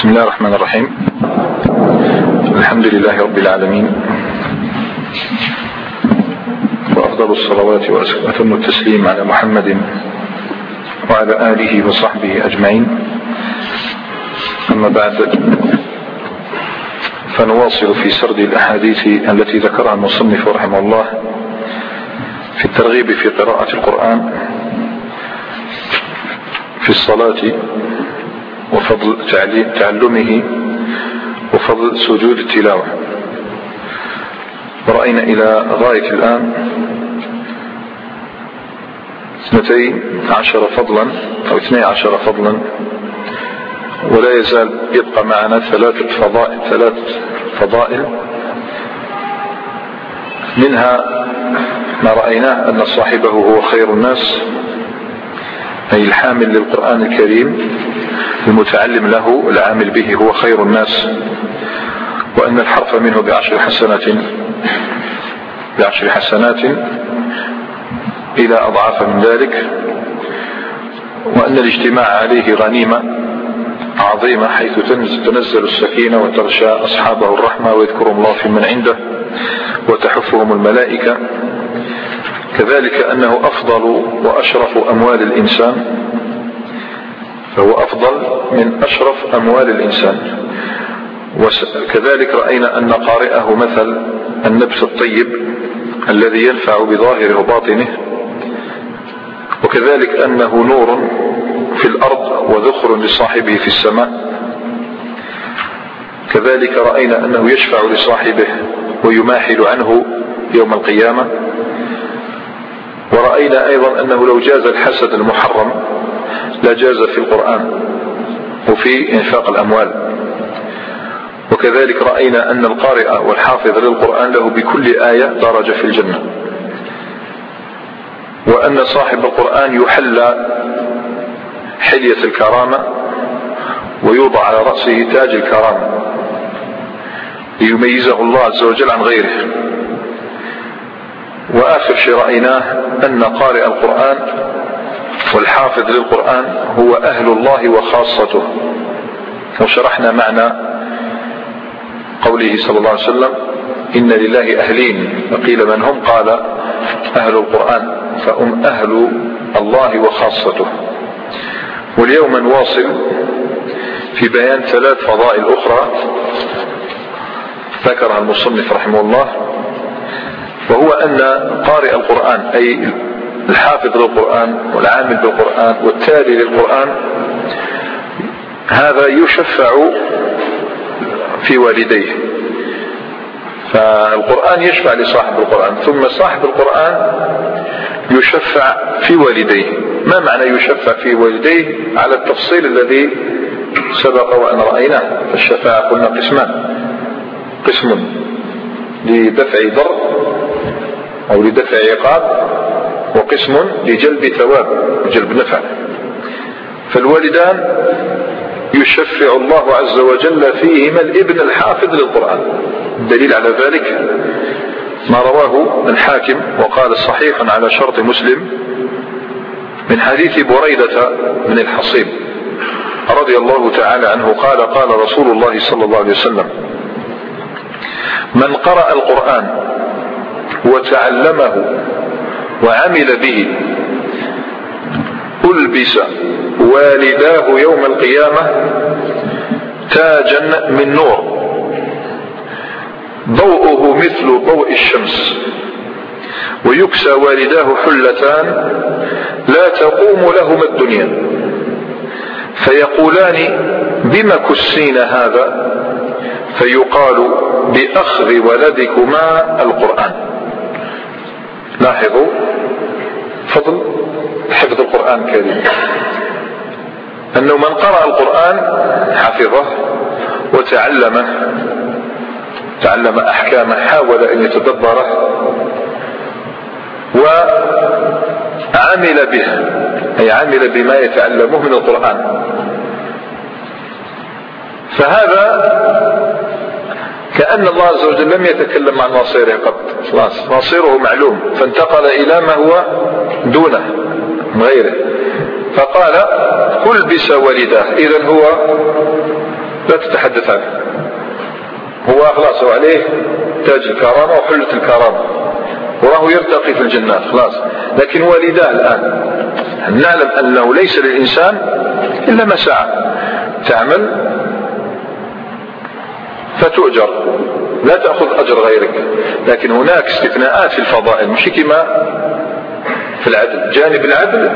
بسم الله الرحمن الرحيم. الحمد لله رب العالمين، وأفضل الصلوات وأتم التسليم على محمد وعلى آله وصحبه أجمعين. أما بعد، فنواصل في سرد الأحاديث التي ذكرها المصنف رحمه الله في الترغيب في قراءة القرآن في الصلاة، وفضل تعلمه، وفضل سجود التلاوة. ورأينا إلى غاية الآن 12 فضلا أو 12 فضلا، ولا يزال يبقى معنا 3 فضائل. منها ما رأيناه أن صاحبه هو خير الناس، أي الحامل للقرآن الكريم المتعلم له العامل به هو خير الناس، وأن الحرف منه ب10 حسنات إلى أضعاف من ذلك، وأن الاجتماع عليه غنيمة عظيمة، حيث تنزل السكينة وتغشى أصحابه الرحمة ويذكرهم الله في من عنده وتحفهم الملائكة. كذلك أنه أفضل وأشرف أموال الإنسان، فهو أفضل من أشرف أموال الإنسان. وكذلك رأينا أن قارئه مثل النبت الطيب الذي ينفع بظاهره وباطنه، وكذلك أنه نور في الأرض وذخر لصاحبه في السماء. كذلك رأينا أنه يشفع لصاحبه ويماحل عنه يوم القيامة. ورأينا أيضا أنه لو جاز الحسد المحرم لا جاز في القرآن وفي إنفاق الأموال. وكذلك رأينا أن القارئ والحافظ للقرآن له بكل آية درجة في الجنة، وأن صاحب القرآن يحلى حلية الكرامة ويوضع على رأسه تاج الكرامة ليميزه الله عز وجل عن غيره. وآخر شيء رأيناه أن قارئ القرآن والحافظ للقرآن هو أهل الله وخاصته. وشرحنا معنى قوله صلى الله عليه وسلم: إن لله أهلين، فقيل من هم؟ قال أهل القرآن، فهم أهل الله وخاصته. واليوم نواصل في بيان 3 فضائل أخرى ذكرها المصنف رحمه الله، وهو أن قارئ القرآن أي الحافظ للقرآن والعامل بالقرآن والتالي للقرآن هذا يشفع في والديه. فالقرآن يشفع لصاحب القرآن، ثم صاحب القرآن يشفع في والديه. ما معنى يشفع في والديه؟ على التفصيل الذي سبق وأن رأيناه. فالشفاعة قلنا قسمان: قسم لدفع ضر أو لدفع عقاب، وقسم لجلب ثواب وجلب نفع. فالوالدان يشفع الله عز وجل فيهما الابن الحافظ للقرآن. الدليل على ذلك ما رواه الحاكم وقال صحيح على شرط مسلم من حديث بريدة بن الحصيب رضي الله تعالى عنه قال: قال رسول الله صلى الله عليه وسلم: من قرأ القرآن وتعلمه وعمل به ألبس والداه يوم القيامة تاجا من نور ضوءه مثل ضوء الشمس، ويكسى والداه حلتان لا تقوم لهما الدنيا، فيقولان: بما كسين هذا؟ فيقال: بأخذ ولدكما القرآن. لاحظوا فضل حفظ القرآن الكريم، أنه من قرأ القرآن حفظه وتعلمه، تعلم أحكامه، حاول أن يتدبره وعمل به، أي عمل بما يتعلمه من القرآن. فهذا كأن الله عز وجل لم يتكلم عن مصيره قط، خلاص مصيره معلوم، فانتقل إلى ما هو دونه من غيره. فقال: ألبس والداه. إذن هو لا تتحدث عنه، هو خلاص هو عليه تاج الكرامة وحلة الكرامة وراه يرتقي في الجنات خلاص. لكن والداه الآن نعلم أنه ليس للإنسان إلا ما سعى، تعمل فتؤجر لا تأخذ أجر غيرك. لكن هناك استثناءات في الفضائل مش كما في العدل. جانب العدل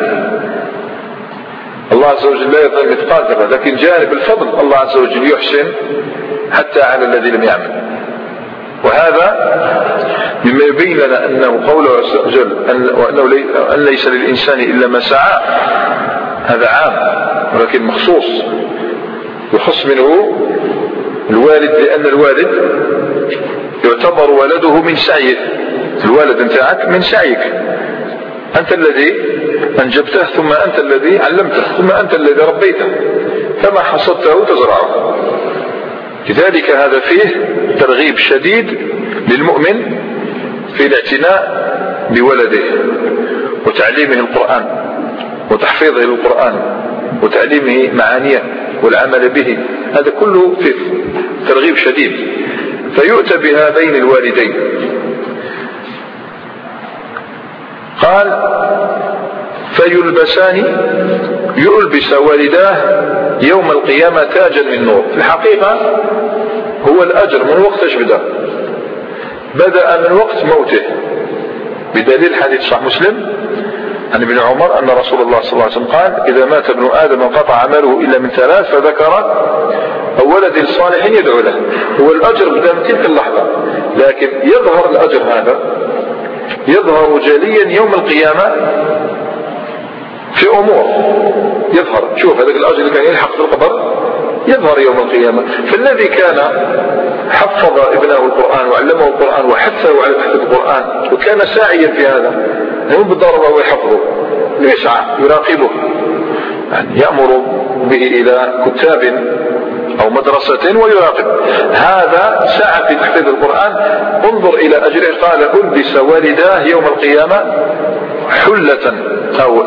الله عز وجل لا يظلم مثقال ذرة، لكن جانب الفضل الله عز وجل يحسن حتى على الذي لم يعمل. وهذا مما يبين لنا أنه قوله عز وجل أن ليس للإنسان إلا ما سعى، هذا عام ولكن مخصوص يخص منه الوالد، لأن الوالد يعتبر ولده من سعيه. الوالد نتاعك من سعيك، أنت الذي أنجبته ثم أنت الذي علمته ثم أنت الذي ربيته، فما حصدته تزرعه. لذلك هذا فيه ترغيب شديد للمؤمن في الاعتناء بولده وتعليمه القرآن وتحفيظه للقرآن وتعليمه معانيه والعمل به، هذا كله فيه ترغيب شديد. فيؤتى بهذين الوالدين. قال فيلبسان، يلبس والداه يوم القيامة تاجا من نور. في الحقيقة هو الأجر من وقت بدأ من وقت موته، بدليل حديث صحيح مسلم عن ابن عمر أن رسول الله صلى الله عليه وسلم قال إذا مات ابن آدم انقطع عمله إلا من ثلاث، فذكر ولد صالح يدعو له. هو الأجر بدأ من تلك اللحظة، لكن يظهر الأجر هذا يظهر جليا يوم القيامة في أمور يظهر. شوف هذا الأجر اللي كان يلحق في القبر يظهر يوم القيامة. فالذي كان حفظ ابنه القرآن وعلمه القرآن وحثه على حفظ القرآن وكان ساعيا في هذا، هم بالضرورة هو يحفظه يسعى يراقبه، يعني يأمر به إلى كتاب أو مدرسة ويراقب. هذا سعى في تحفيظ القرآن. انظر إلى أجره، قال ألبس والداه يوم القيامة حلة أو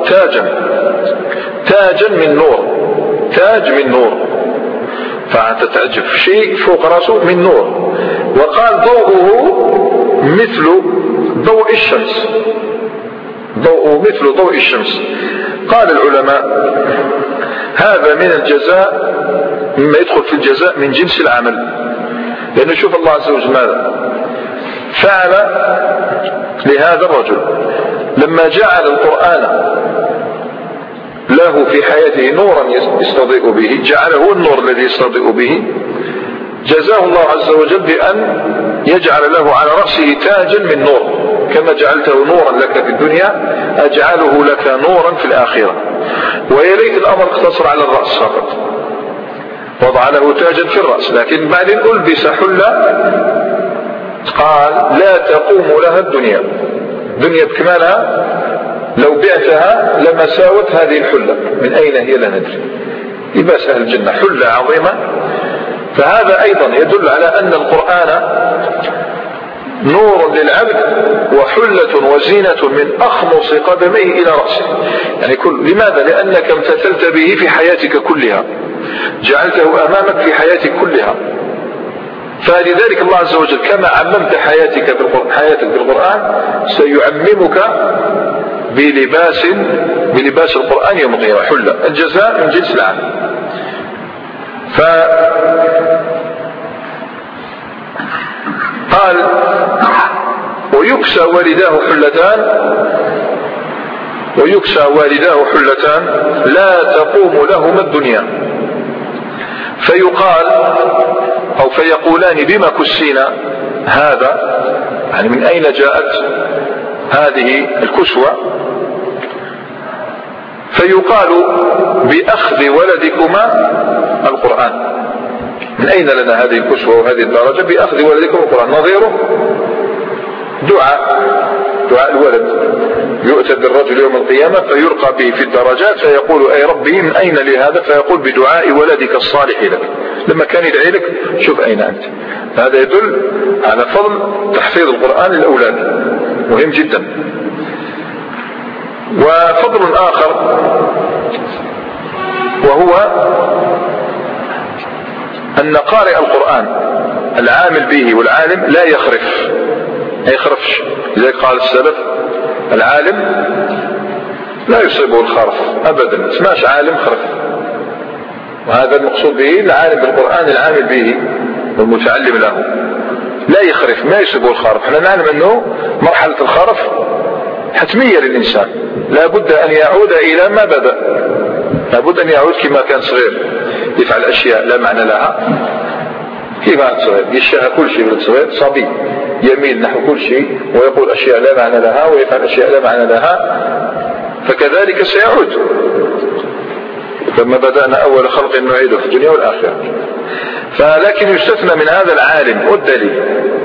تاجا من نور، تاج من نور. فأنت تعجب شيء فوق رأسه من نور. وقال ضوءه مثل ضوء الشمس، ضوءه مثل ضوء الشمس. قال العلماء هذا من الجزاء، مما يدخل في الجزاء من جنس العمل. لأنه شوف الله عز وجل ماذا فعل لهذا الرجل لما جعل القرآن له في حياته نورا يستضيء به، جعله النور الذي يستضيء به. جزاه الله عز وجل بأن يجعل له على رأسه تاجا من نور، كما جعلته نورا لك في الدنيا أجعله لك نورا في الآخرة. ويا ليت الأمر اقتصر على الرأس فقط، وضع له تاجا في الرأس، لكن بعدين ألبس حلة قال لا تقوم لها الدنيا بكمالها، لو بعتها لما ساوت هذه الحلة. من أين هي لا ندري، لباس أهل الجنة حلة عظيمة. فهذا أيضا يدل على أن القرآن نور للعبد وحلة وزينة من أخمص قدميه إلى رأسه. يعني لماذا؟ لأنك امتثلت به في حياتك كلها، جعلته أمامك في حياتك كلها. فلذلك الله عز وجل كما عممت حياتك بالقرآن سيعممك بلباس القرآن يوم القيامة حلة. الجزاء من جنس العمل. قال ويكسى والداه حلتان لا تقوم لهما الدنيا. فيقال أو فيقولان بما كسينا هذا، يعني من أين جاءت هذه الكسوة؟ فيقال بأخذ ولدكما القرآن. من أين لنا هذه الكسوة وهذه الدرجة؟ بأخذ ولدكم القرآن. نظيره دعاء الولد، يؤتى بالرجل يوم القيامة فيرقى به في الدرجات فيقول أي ربي من أين لي هذا؟ فيقول بدعاء ولدك الصالح لك. لما كان يدعي لك شوف أين أنت. هذا يدل على فضل تحفيظ القرآن للأولاد، مهم جدا. وفضل آخر وهو أن قارئ القرآن العامل به والعالم لا يخرفش. لذلك قال السلف العالم لا يصيبه الخرف أبدا، ما اسماش عالم خرف. وهذا المقصود به العالم بالقرآن العامل به والمتعلم له لا يخرف، ما يصيبه الخرف. احنا نعلم أنه مرحلة الخرف حتمية للإنسان، لا بد أن يعود إلى ما بدأ، لا بد أن يعود كما كان صغير، يفعل أشياء لا معنى لها كما صغير، يشتهى كل شيء من صغير، صبي يميل نحو كل شيء ويقول أشياء لا معنى لها ويفعل أشياء لا معنى لها، فكذلك سيعود كما بدأنا أول خلق نعيده في الدنيا والآخرة. فلكن يستثنى من هذا العالم، والدليل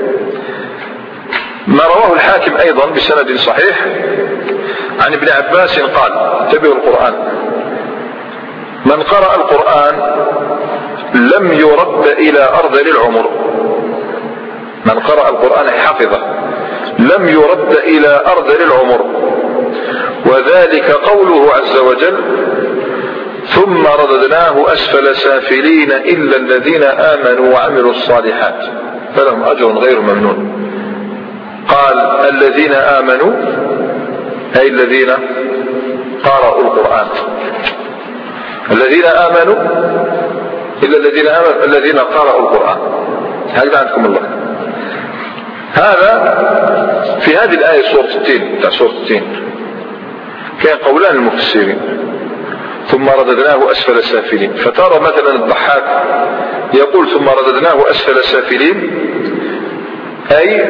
ما رواه الحاكم أيضا بسند صحيح عن ابن عباس قال: تبعوا القرآن، من قرأ القرآن لم يرد إلى أرذل العمر. من قرأ القرآن حفظه لم يرد إلى أرذل العمر، وذلك قوله عز وجل: ثم رددناه أسفل سافلين إلا الذين آمنوا وعملوا الصالحات فلهم أجر غير ممنون. قال الذين آمنوا أي الذين قرأوا القرآن، الذين آمنوا إلا الذين آمنوا الذين قرأوا القرآن. هكذا عندكم الله. هذا في هذه الآية سورة التين، تاع سورة التين كان قولان المفسرين: ثم رددناه أسفل سافلين. فترى مثلا الضحاك يقول ثم رددناه أسفل سافلين أي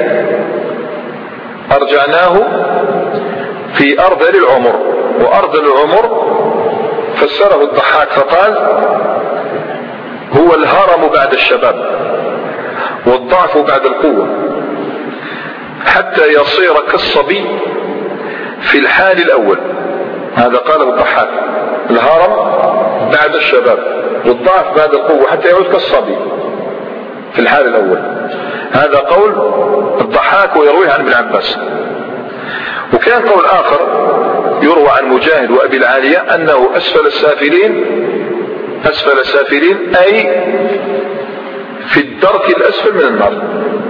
أرجعناه في أرذل العمر. وأرذل العمر فسره الضحاك فقال: هو الهرم بعد الشباب والضعف بعد القوة، حتى يصير كالصبي في الحال الأول. هذا قاله الضحاك: الهرم بعد الشباب والضعف بعد القوة حتى يعود كالصبي في الحال الأول. هذا قول الضحاك ويرويه عن ابن عباس. وكان قول آخر يروى عن مجاهد وأبي العالية أنه أسفل السافلين أي في الدرك الأسفل من النار،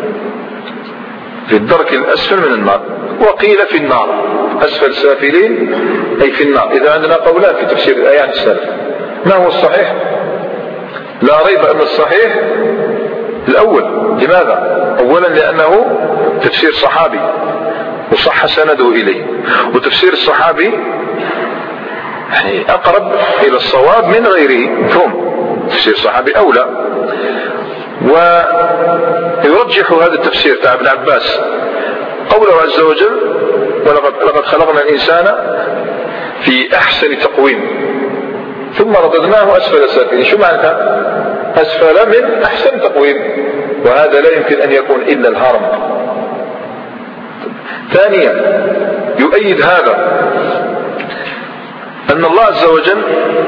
في الدرك الأسفل من النار. وقيل في النار، أسفل سافلين أي في النار. إذا عندنا قولان في تفسير الآيات السلف. ما هو الصحيح؟ لا ريب أن الصحيح الأول. لماذا؟ أولا لأنه تفسير صحابي وصح سنده إليه، وتفسير الصحابي يعني أقرب إلى الصواب من غيره، ثم تفسير الصحابي أولى. ويرجح هذا التفسير تاع ابن عباس قوله عز وجل: ولقد خلقنا الإنسان في أحسن تقويم ثم رددناه أسفل سافلين. شو معنى أسفل من أحسن تقويم؟ وهذا لا يمكن أن يكون إلا الهرم. ثانيا يؤيد هذا أن الله عز وجل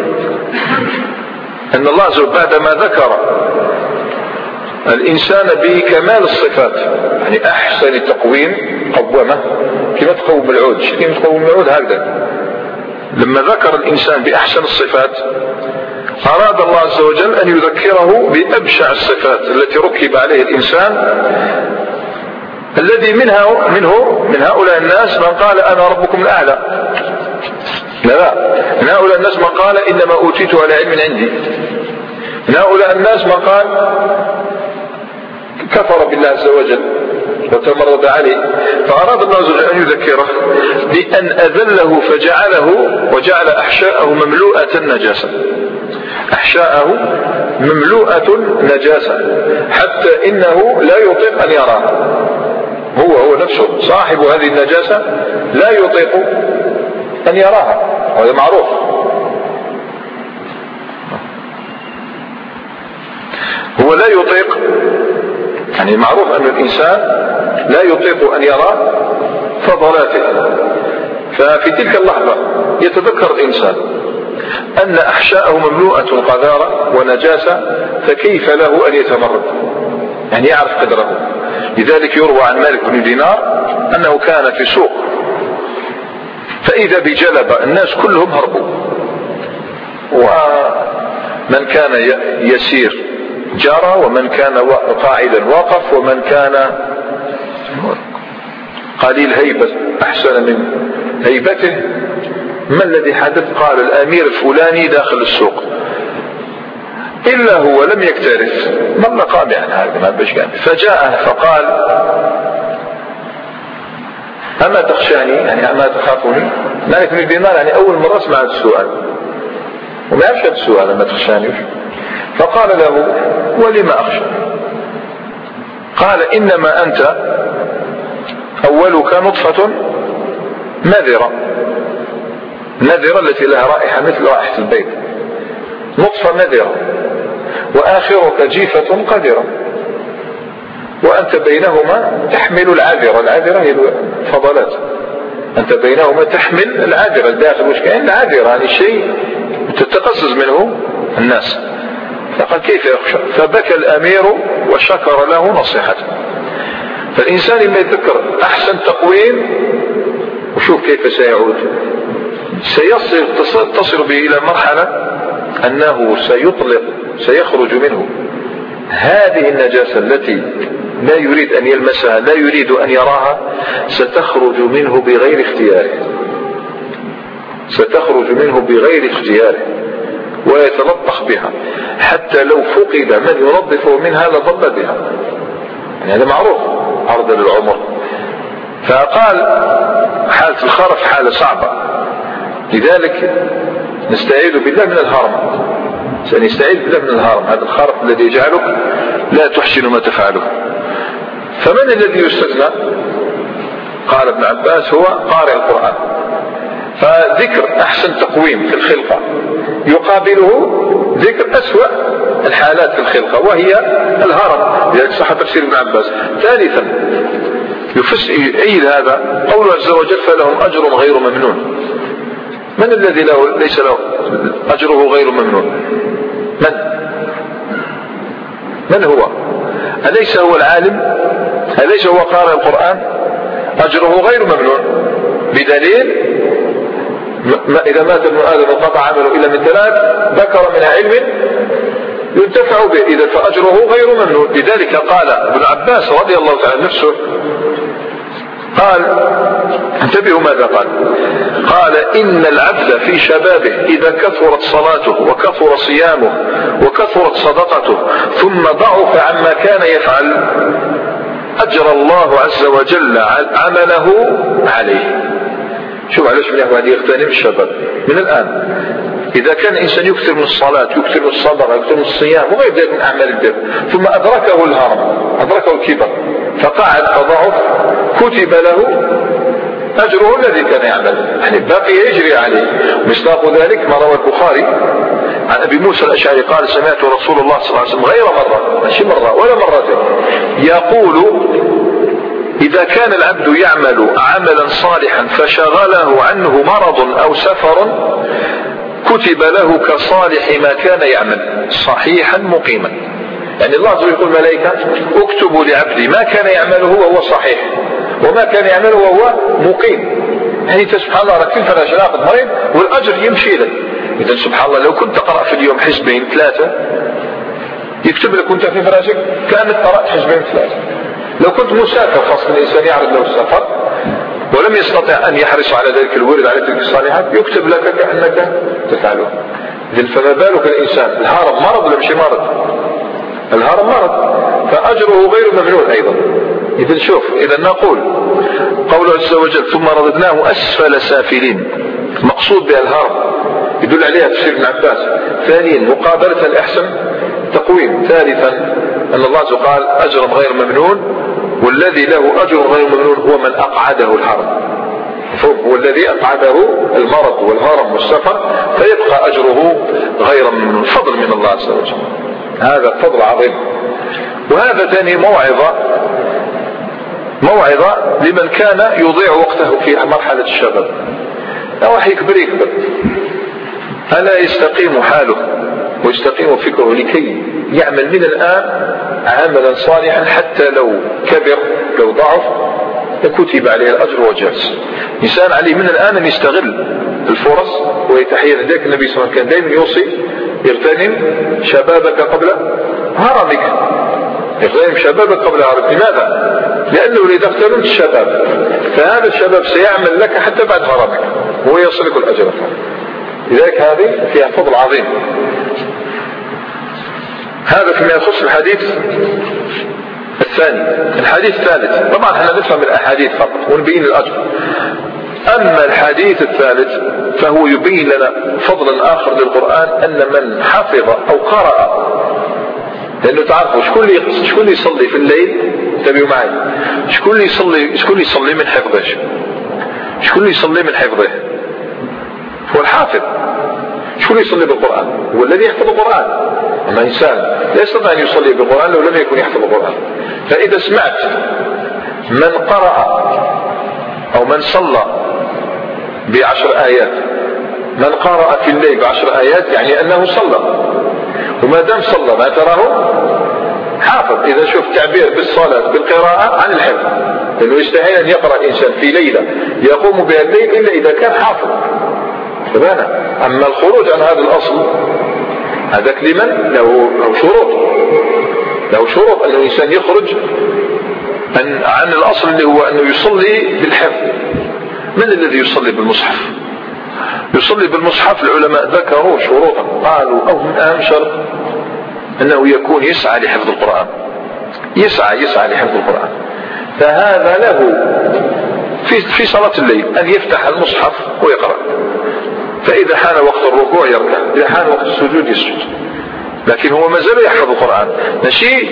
بعدما ذكر الإنسان بكمال الصفات، يعني أحسن تقويم قومه كما تقوم العود، كما تقوم العود هكذا. لما ذكر الإنسان بأحسن الصفات أراد الله عز وجل أن يذكره بأبشع الصفات التي ركب عليه الإنسان، الذي من هؤلاء الناس من قال أنا ربكم الأعلى. لا، من هؤلاء الناس من قال إنما أوتيته على علم عندي. من هؤلاء الناس من قال كفر بالله عز وجل وتمرد عليه. فأراد الله عز وجل أن يذكره بأن أذله وجعل أحشاءه مملوءة نجاسة، أحشاءه مملوءة نجاسة حتى إنه لا يطيق أن يراها. هو نفسه صاحب هذه النجاسة لا يطيق أن يراها، وهذا معروف. هو لا يطيق، يعني معروف أن الإنسان لا يطيق أن يرى فضلاته. ففي تلك اللحظة يتذكر الإنسان أن أحشاءه مملوءة قذارة ونجاسة، فكيف له أن يتمرد؟ يعني يعرف قدره. لذلك يروى عن مالك بن دينار أنه كان في سوق فإذا بجلبة، الناس كلهم هربوا، ومن كان يسير جرى، ومن كان قاعدا وقف، ومن كان قليل هيبة أحسن من هيبته. ما الذي حدث؟ قال الأمير الفلاني داخل السوق، إلا هو لم يكترث. ما المقام يعني هذا؟ ما بش كان. فجاء فقال أما تخشاني، يعني أما تخافني؟ مالك بن الدينار يعني أول مرة سمع هذا السؤال وما يعرفش هذا السؤال، أما تخشاني. فقال له ولما أخشى؟ قال إنما أنت أولك نطفة نذرة التي لها رائحة مثل رائحة البيت، نطفة نذرة، وآخرك جيفة قذرة، وأنت بينهما تحمل العذرة هي الفضلات، أنت بينهما تحمل العذرة الداخل. وش كان العذرة؟ يعني شيء تتقزز منه الناس. فقال كيف يخشى؟ فبكى الأمير وشكر له نصيحته. فالإنسان لما يتذكر أحسن تقويم وشوف كيف سيعود، تصل به إلى مرحلة أنه سيخرج منه هذه النجاسة التي لا يريد أن يلمسها، لا يريد أن يراها، ستخرج منه بغير اختياره، ويتلطخ بها، حتى لو فقد من ينظفه منها لضل بها. يعني هذا معروف عرض للعمر. فقال حالة الخرف حالة صعبة، لذلك نستعيذ بالله من الهرم. سنستعيذ بالله من الهرم، هذا الخرف الذي يجعلك لا تحسن ما تفعله. فمن الذي يستثنى؟ قال ابن عباس هو قارئ القرآن. فذكر أحسن تقويم في الخلقة يقابله ذكر أسوأ الحالات في الخلقة وهي الهرم، لذلك صح تفسير ابن عباس. ثالثا يؤيد هذا قوله عز وجل فلهم أجر غير ممنون. من الذي ليس له أجره غير ممنون؟ من هو؟ أليس هو العالم؟ أليس هو قارئ القرآن؟ أجره غير ممنون، بدليل إذا مات ابن آدم وقطع عمله إلا من 3 ذكر من علم ينتفع به، إذا فأجره غير ممنون. لذلك قال ابن عباس رضي الله تعالى نفسه، قال انتبهوا ماذا قال إن العبد في شبابه إذا كثرت صلاته وكثر صيامه وكثرت صدقته ثم ضعف عما كان يفعل أجر الله عز وجل عمله عليه. شوف علاش من واحد يغتنم الشباب من الآن. إذا كان الإنسان يكثر من الصلاة، يكثر من الصدقة، يكثر من الصيام وغير ذلك من أعمال البر، ثم أدركه الهرم، أدركه الكبر، فقعد فضعف، كتب له أجره الذي كان يعمل، يعني باقي يجري عليه. مصداق ذلك ما روى البخاري عن أبي موسى الأشعري قال سمعت رسول الله صلى الله عليه وسلم غير مرة، ماشي مرة ولا مرتين، يقول إذا كان العبد يعمل عملا صالحا فشغله عنه مرض أو سفر كتب له كصالح ما كان يعمل صحيحا مقيما. يعني الله عز وجل يقول الملائكة اكتبوا لعبدي ما كان يعمله وهو صحيح وما كان يعمله وهو مقيم. يعني انت سبحان الله راك في الفراش راقد مريض والأجر يمشي لك. إذا سبحان الله لو كنت تقرأ في اليوم حزبين 3 يكتب لك وانت في فراشك كأنك قرأت حزبين 3. لو كنت مسافر، خاصة الإنسان يعرض له السفر ولم يستطع أن يحرص على ذلك الورد على تلك الصالحات يكتب لك كأنك تفعله. إذن فما بالك الإنسان؟ الهرم مرض ولا مش مرض؟ الهرم مرض، فأجره غير ممنون أيضا. إذن شوف، إذا نقول قوله عز وجل ثم رددناه أسفل سافلين، مقصود بها الهرم يدل عليها تفسير ابن عباس. ثانيا مقابلة الأحسن تقويم. ثالثا أن الله عز وجل قال أجر غير ممنون، والذي له أجر غير ممنون هو من أقعده الهرم، هو الذي أقعده المرض والهرم والسفر فيبقى أجره غير ممنون، فضل من الله عز وجل، هذا فضل عظيم. وهذا ثاني موعظة لمن كان يضيع وقته في مرحلة الشباب. واحد يكبر ألا يستقيم حاله ويستقيم فكره لكي يعمل من الآن عملا صالحا حتى لو كبر لو ضعف كتب عليه الأجر وجاز. إنسان عليه من الآن أن يستغل الفرص ويتحيى. ذلك النبي صلى الله عليه وسلم كان دائما يوصي اغتنم شبابك قبل هرمك، اغتنم شبابك قبل هرمك. لماذا؟ لأنه إذا اغتنمت الشباب فهذا الشباب سيعمل لك حتى بعد هرمك ويصلك الأجر. لذلك هذه فيها فضل عظيم. هذا فيما يخص الحديث الثاني. الحديث الثالث طبعا احنا نفهم الأحاديث فقط ونبين الأجر. أما الحديث الثالث فهو يبين لنا فضلا آخر للقرآن، أن من حفظ أو قرأ، لأنه تعرفوا شكون يصلي في الليل، انتبهوا معي، شكون يصلي من حفظه، شكون يصلي من حفظه؟ هو الحافظ. شكون يصلي بالقرآن؟ هو الذي يحفظ القرآن. أما إنسان لا يستطيع أن يصلي بالقرآن لو لم يكن يحفظ القرآن. فإذا سمعت من قرأ أو من صلى ب10 آيات، من قرأ في الليل ب10 آيات يعني أنه صلى، وما دام صلى ما تراه حافظ. إذا شوف تعبير بالصلاة بالقراءة عن الحفظ، لأنه يستحيل أن يقرأ الإنسان في ليلة يقوم بها الليل إلا إذا كان حافظ. أما الخروج عن هذا الأصل هذاك لمن له شروط أن الإنسان يخرج عن الأصل اللي هو أنه يصلي بالحفظ. من الذي يصلي بالمصحف؟ يصلي بالمصحف العلماء ذكروا شروطا، قالوا أو من أهم شرط أنه يكون يسعى لحفظ القرآن، يسعى لحفظ القرآن. فهذا له في صلاة الليل أن يفتح المصحف ويقرأ، فإذا حان وقت الركوع يركع، إذا حان وقت السجود يسجد، لكن هو ما زال يحفظ القرآن. ماشي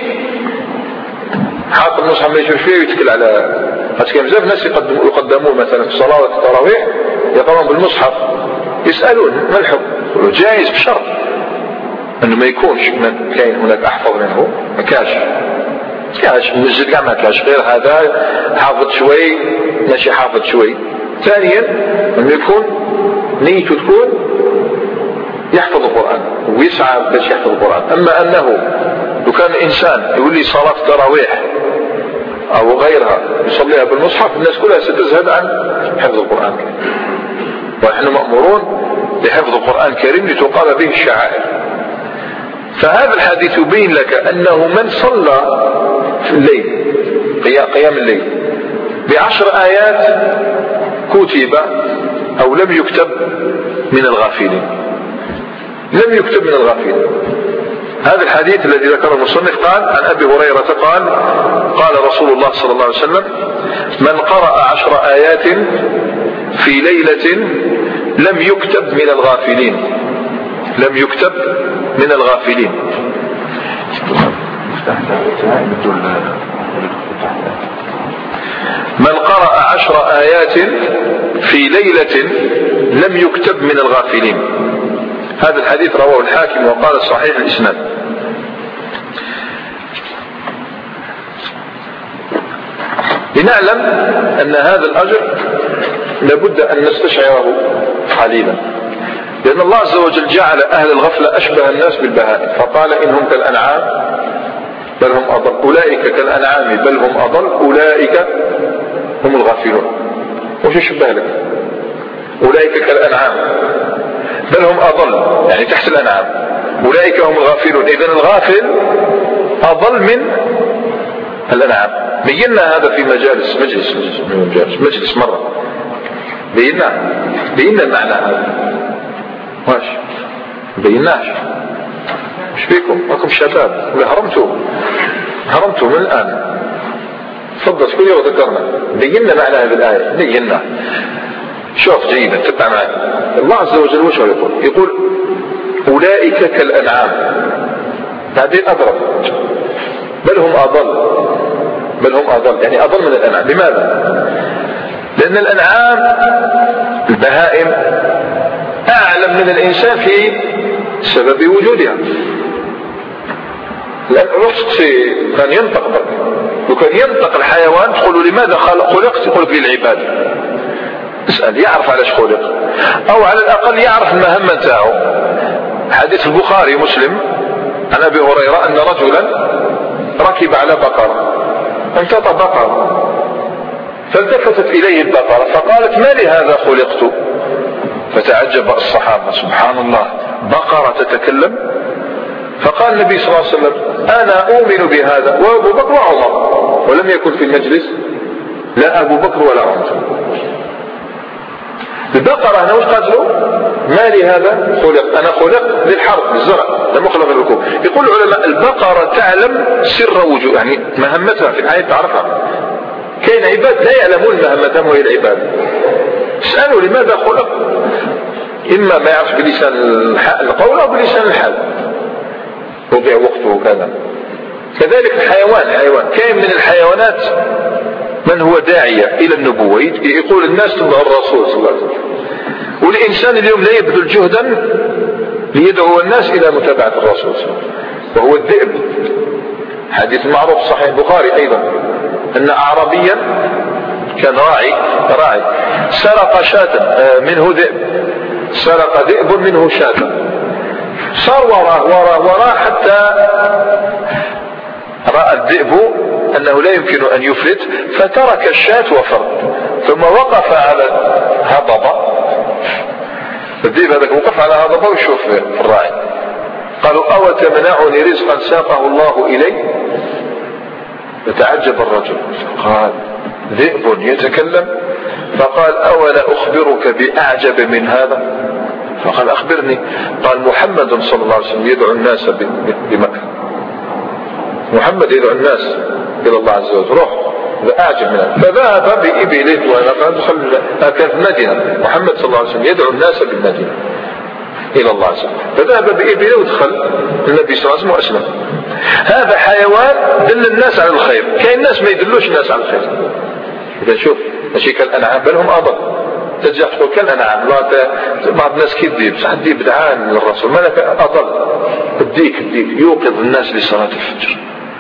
حاط المصحف ما يشوف فيه ويتكل على كان بزاف ناس يقدمون مثلا في صلاة التراويح يقرأون بالمصحف، يسألون ما الحكم؟ يقولوا جائز بشرط أنه ما يكونش كاين هناك أحفظ منه، ما كاش المسجد كاع ما كاش غير هذا حافظ شوي ماشي حافظ شوي. ثانيا أنه يكون نيته تكون يحفظ القرآن ويسعى باش يحفظ القرآن. أما أنه لو كان إنسان يقول لي صلاة التراويح أو غيرها يصليها بالمصحف، الناس كلها ستزهد عن حفظ القرآن، ونحن مأمورون بحفظ القرآن الكريم لتقام به الشعائر. فهذا الحديث يبين لك أنه من صلى في الليل قيام الليل ب10 آيات كتب أو لم يكتب من الغافلين، لم يكتب من الغافلين. هذا الحديث الذي ذكره المصنف قال عن أبي هريرة قال رسول الله صلى الله عليه وسلم: من قرأ 10 آيات في ليلة لم يكتب من الغافلين، لم يكتب من الغافلين. من قرأ 10 آيات في ليلة لم يكتب من الغافلين. هذا الحديث رواه الحاكم وقال صحيح الإسناد. لنعلم أن هذا الأجر لابد أن نستشعره قليلا، لأن الله عز وجل جعل أهل الغفلة أشبه الناس بالبهائم، فقال إنهم كالأنعام بل هم أضل، أولئك كالأنعام بل هم أضل، أولئك هم الغافلون. وش يشبه لك؟ أولئك كالأنعام بل هم أضل يعني تحت الأنعام، أولئك هم الغافلون. إذن الغافل أضل من الأنعام. بينا هذا في مجلس مرة بينا المعنى هذا. واش بيناش؟ مش بيكم راكم شباب ولا هرمتوا من الآن؟ تفضل كل يوم ذكرنا بينا معنى هذه الآية، بينا. شوف جيدا تبع معي. الله عز وجل وش يقول أولئك كالأنعام، بعدين أضرب بل هم أضل يعني أضل من الأنعام. لماذا؟ لأن الأنعام البهائم أعلم من الإنسان في سبب وجودها. رحت كان ينطق وكان ينطق الحيوان تقول لماذا خلقت؟ يقول لك للعبادة. اسأل يعرف علاش خلق، أو على الأقل يعرف المهمة نتاعو. حديث البخاري مسلم عن أبي هريرة أن رجلا ركب على بقرة، انتطى بقرة فالتفتت إليه البقرة فقالت: ما لهذا خلقت؟ فتعجب الصحابة: سبحان الله، بقرة تتكلم؟ فقال النبي صلى الله عليه وسلم: أنا أؤمن بهذا وأبو بكر وعمر، ولم يكن في المجلس لا أبو بكر ولا عمر. البقرة هنا وش قالت له؟ ما لي هذا خلق، أنا خلق للحرب للزرع لم أخلق للركوب. يقول العلماء البقرة تعلم سر وجود، يعني مهمتها في الحياة تعرفها. كاين عباد لا يعلمون مهمتهم وهي العبادة. اسألوا لماذا خلق، إما ما يعرف بلسان القول أو بلسان الحال، وضيع وقته كذا. كذلك الحيوان كاين من الحيوانات من هو داعية إلى النبوة، يقول الناس تبع الرسول صلى الله عليه وسلم. والإنسان اليوم لا يبذل جهدا ليدعو الناس إلى متابعة الرسول صلى الله عليه وسلم، وهو الذئب. حديث معروف صحيح البخاري أيضا أن أعرابيا كان راعي سرق شاة منه ذئب، سرق ذئب منه شاة، صار وراه حتى رأى الذئب أنه لا يمكن أن يفلت، فترك الشاة وفر، ثم وقف على هضبة. الذئب هذا وقف على هضبة ويشوف الراعي. قالوا أو تمنعني رزقا ساقه الله إلي؟ فتعجب الرجل، قال ذئب يتكلم؟ فقال أولا أخبرك بأعجب من هذا؟ فقال أخبرني. قال محمد صلى الله عليه وسلم يدعو الناس بمكة، محمد يدعو الناس إلى الله عز وجل، روح أعجب من هذا. فذهب بإبله ودخل كانت مدينة، محمد صلى الله عليه وسلم يدعو الناس بالمدينة إلى الله عز وجل، فذهب بإبله ودخل النبي صلى الله عليه وسلم وأسلم. هذا حيوان دل الناس على الخير، كاين الناس ما يدلوش الناس على الخير. إذا شوف ماشي كالأنعام بل هم أضل، ترجع تقول كالأنعام، بعض الناس كيديب بصح الديب دعان للرسول، مالك أضل. الديك يوقظ الناس لصلاة الفجر،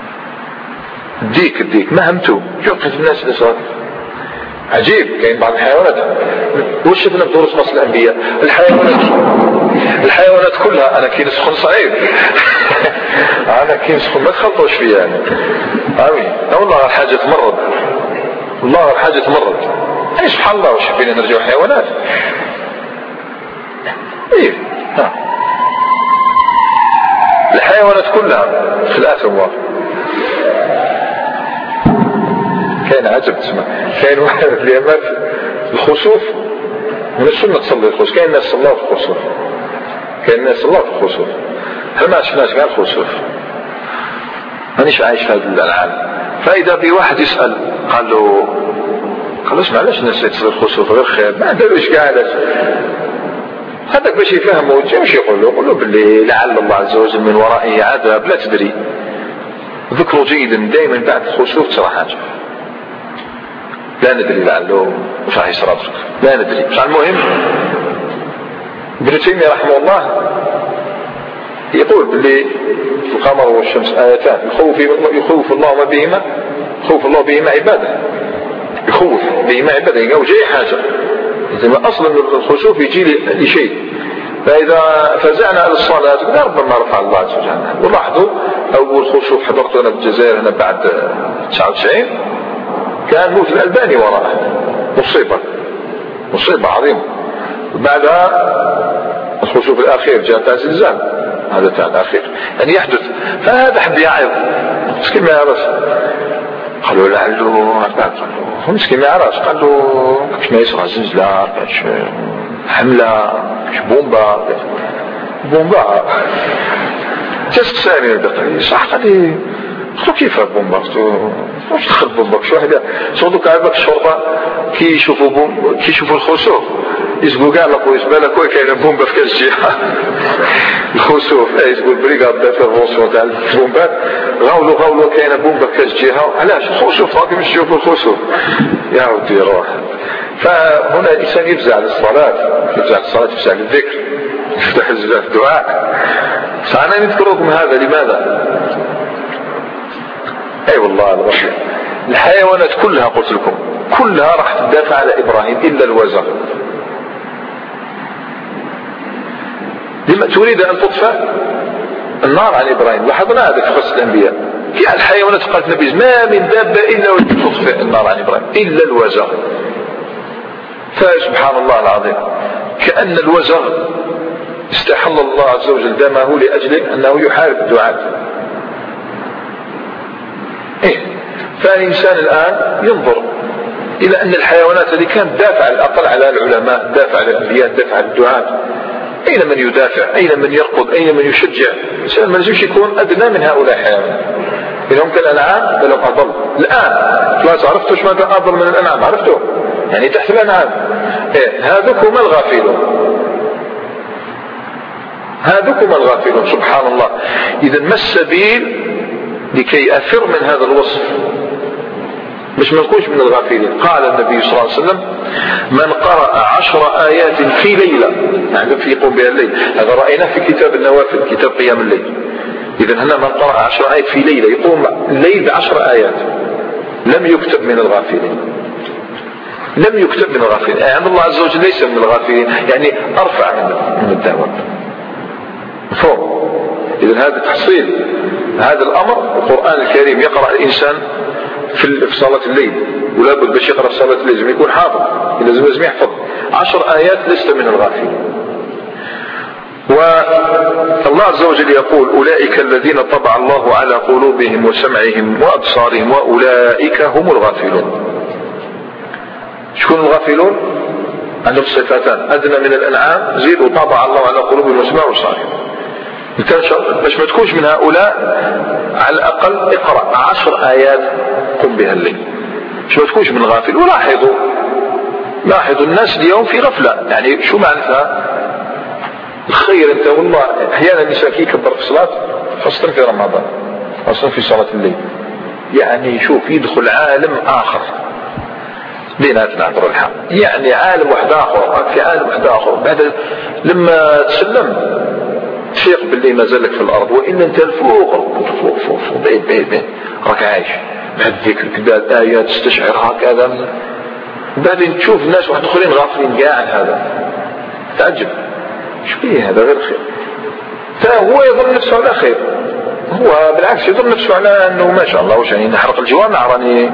الديك مهمته يوقظ الناس لصلاة الفجر. عجيب. كاين بعض الحيوانات وش شفنا في دروس مصر الأنبياء، الحيوانات كلها أنا كي نسخن صعيب أنا كي نسخن ما تخلطوش فيها يعني والله الحاجة تمرض، والله الحاجة تمرض. يعني سبحان الله وش فينا نرجع حيوانات. إيه الحيوانات كلها في الآثم كان عجب تسمع. كان واحد اللي مات الخسوف من السنة تصلي الخسوف، كاين الناس صلاة في الخسوف، كاين الناس صلاة في الخسوف، احنا ما عشناش كاع الخسوف، مانيش عايش في هذا العالم. فإذا بواحد يسأل قال له اسمع علاش الناس تصلي الخسوف غير خير، ما داروش كاع علاش. هذاك باش يفهموا واش يقول له باللي لعل الله عز وجل من ورائه عذاب لا تدري. ذكروا جيدا دائما بعد الخسوف ترى حاجة لا ندري لعله وش راح يصير، لا ندري. بصح المهم ابن تيمية رحمه الله يقول باللي القمر والشمس آيتان يخوف الله بهما عباده، يخوف بهما عباده، يقول جاي حاجة زي ما أصلا الخسوف يجي لشيء. فإذا فزعنا على الصلاة ربما رفع الله عز وجل. ولاحظوا أول خسوف حضرت أنا بالجزائر هنا بعد 99 كان موت الألباني وراءه، مصيبة عظيمة. بعدها الخسوف الأخير جاء تاع زلزال، هذا تاع الأخير يعني يحدث. فهذا حب يعرف مسكين ما يعرفش، قالوا لعله مسكين ما يعرفش، قال له كيفاش ما يصرى زلزال، كاش حملة، كاش بومبا تسقساني البقري صح. قال خذوا كيف بومبا واش دخل بومبا شو واحد صدق عباك الشرطة كي يشوفوا الخسوف يسقوا كاع لك ويسبالك كاين بومبا في كاش جهة الخسوف يسقوا البريغاد دانترفونسيون تاع البومبات غاولوا كاين بومبا في كاش جهة. علاش الخسوف راكم مش تشوفوا الخسوف يا ودي روح. فهنا الإنسان يفزع للصلاة، يفزع للذكر، يفتح الدعاء. فأنا نذكركم هذا لماذا؟ أي والله الغفل. الحيوانات كلها قلت لكم كلها راح تدافع على إبراهيم إلا الوزغ. لما تريد أن تطفأ النار عن إبراهيم، لاحظنا هذا في قصة الأنبياء. في الحيوانات قالت النبي ما من دابة إلا وتطفئ النار عن إبراهيم إلا الوزغ. فسبحان الله العظيم كأن الوزغ استحل الله عز وجل دمه لأجل أنه يحارب الدعاة، فالإنسان الآن ينظر إلى أن الحيوانات التي كانت دافع على الأقل على العلماء، دافع على الأنبياء، دافع على الدعاة، أين من يدافع؟ أين من يركض؟ أين من يشجع؟ الإنسان ما لازمش يكون أدنى من هؤلاء الحيوانات. إنهم كالأنعام بل هم أضل. الآن خلاص عرفتوا ايش ماذا أضل من الأنعام؟ عرفتوا؟ يعني تحت الأنعام. هذوكم الغافلون، هذوكم الغافلون. سبحان الله. إذا ما السبيل لكي أفر من هذا الوصف مش ما نكونش من الغافلين؟ قال النبي صلى الله عليه وسلم: من قرأ 10 آيات في ليلة، يعني في يقوم بها الليل، هذا رأيناه في كتاب النوافل، كتاب قيام الليل. إذن هنا من قرأ 10 آيات في ليلة، يقوم الليل ب10 آيات، لم يكتب من الغافلين، لم يكتب من الغافلين. يعني الله عز وجل ليس من الغافلين، يعني أرفع من الدعوة فوق. إذن هذا تحصيل هذا الأمر. القرآن الكريم يقرأ الإنسان في صلاة الليل، ولا بد باش يقرأ في صلاة الليل لازم يكون حافظ، لازم يحفظ 10 آيات، لست من الغافلين. والله عز وجل يقول: أولئك الذين طبع الله على قلوبهم وسمعهم وأبصارهم وأولئك هم الغافلون. شكون الغافلون؟ عندهم صفتان: أدنى من الأنعام، زيد وطبع الله على قلوبهم وسمعهم وأبصارهم. باش ما تكونش من هؤلاء، على الأقل اقرأ 10 آيات قم بها الليل، باش ما تكونش من الغافل. لاحظوا الناس اليوم في غفلة. يعني شو معناتها؟ الخير انت والله احيانا النساء يكبر في الصلاة، خاصة في رمضان، خاصة في صلاة الليل، يعني شوف يدخل عالم آخر بيناتنا عبر الحق، يعني عالم واحد آخر، في عالم واحد آخر. بعد لما تسلم تفيق باللي ما زالك في الأرض، وإن أنت فوق بعيد راك عايش. بعد ذكر كذا الآيات تستشعر هكذا، بعدين تشوف الناس واحد آخرين غافلين قاعد، هذا تعجب شو فيه، هذا غير خير. فهو يظن نفسه على خير، هو بالعكس يظن نفسه على أنه ما شاء الله وش يعني نحرق الجوامع، راني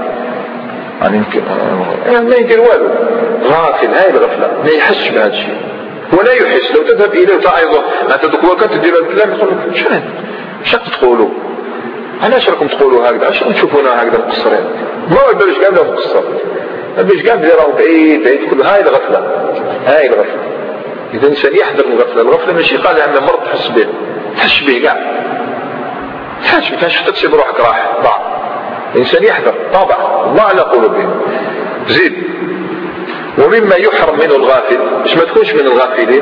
ما يدير والو، غافل. هاي الغفلة ما يحسش بهذا الشيء، ولا يحس. لو تذهب إليه وتعظه ما تدخل كنت تدير الكلام يقول لك: شنو تقولوا؟ أنا ايش راكم تقولوا هكذا؟ عشان تشوفونا هكذا مقصرين؟ ما بالش قال له مقصر، ما بالش قال راهو بعيد كل. هاي الغفلة. إذا الإنسان يحذر من الغفلة ماشي قال يعني مرض تحس به كاع، تحس حتى تسيب روحك راح ضاع. الإنسان يحذر طبعا، الله على قلوبهم. زيد: ومما يحرم منه الغافل، مش ما تكونش من الغافلين،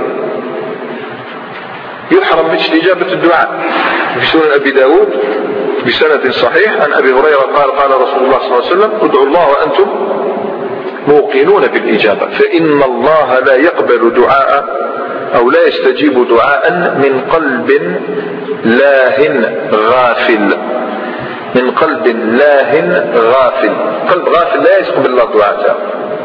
يحرم من استجابة الدعاء. في سنن أبي داود بسند صحيح عن أبي هريرة قال رسول الله صلى الله عليه وسلم: ادعوا الله وأنتم موقنون بالإجابة، فإن الله لا يقبل دعاء أو لا يستجيب دعاء من قلب لاه غافل. من قلب لاه غافل، قلب غافل لا يقبل الله دعاءه.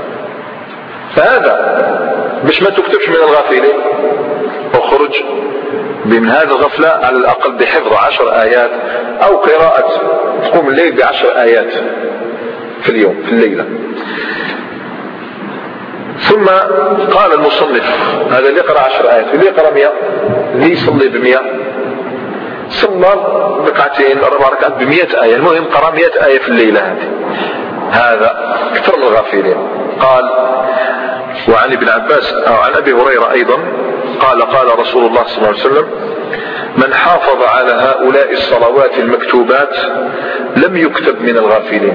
فهذا مش ما تكتبش من الغافلين، اخرج من هذه الغفلة على الأقل بحفظ 10 آيات أو قراءة، تقوم الليل ب10 آيات في اليوم في الليلة. ثم قال المصنف: هذا اللي يقرأ 10 آيات، اللي يقرأ 100، اللي يصلي ب100 صلى ركعتين 4 ركعات ب100 آية، المهم قرأ 100 آية في الليلة هذه. هذا أكثر من الغافلين. قال: وعن ابن عباس أو عن أبي هريرة أيضا قال رسول الله صلى الله عليه وسلم: من حافظ على هؤلاء الصلوات المكتوبات لم يكتب من الغافلين.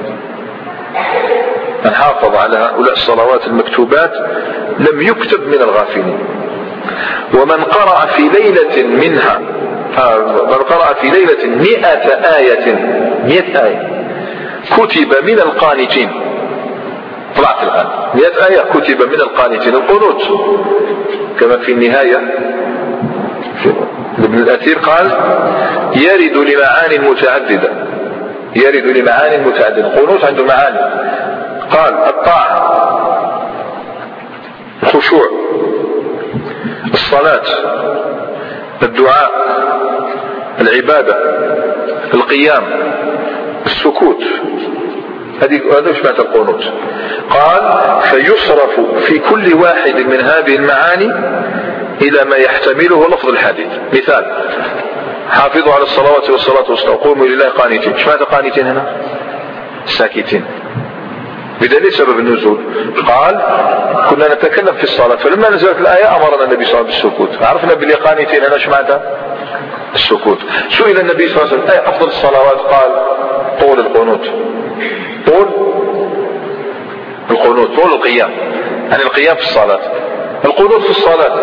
من حافظ على هؤلاء الصلوات المكتوبات لم يكتب من الغافلين. ومن قرأ في ليلة منها، من قرأ في ليلة 100 آية 100 آية كتب من القانتين. طلعت الآن 100 آية كتب من القانتين. القنوت كما في النهاية ابن الأثير قال: يرد لمعان متعددة، يرد لمعان متعددة. القنوت عنده معاني. قال: الطاعة، الخشوع، الصلاة، الدعاء، العبادة، القيام، السكوت. هذا مش معنى القنوت. قال: فيصرف في كل واحد من هذه المعاني إلى ما يحتمله لفظ الحديث. مثال: حافظوا على الصلوات والصلاة والسلام وقوموا لله قانتين. ايش معنى قانتين هنا؟ ساكتين. بدليل سبب النزول قال كنا نتكلم في الصلاة فلما نزلت الآية أمرنا النبي صلى الله عليه وسلم بالسكوت. عرفنا باللي قانتين أنا ايش معناتها السكوت. سئل النبي صلى الله عليه وسلم أي أفضل الصلوات؟ قال طول القنوت، طول القنوت، طول القيام، يعني القيام في الصلاة. القنوت في الصلاة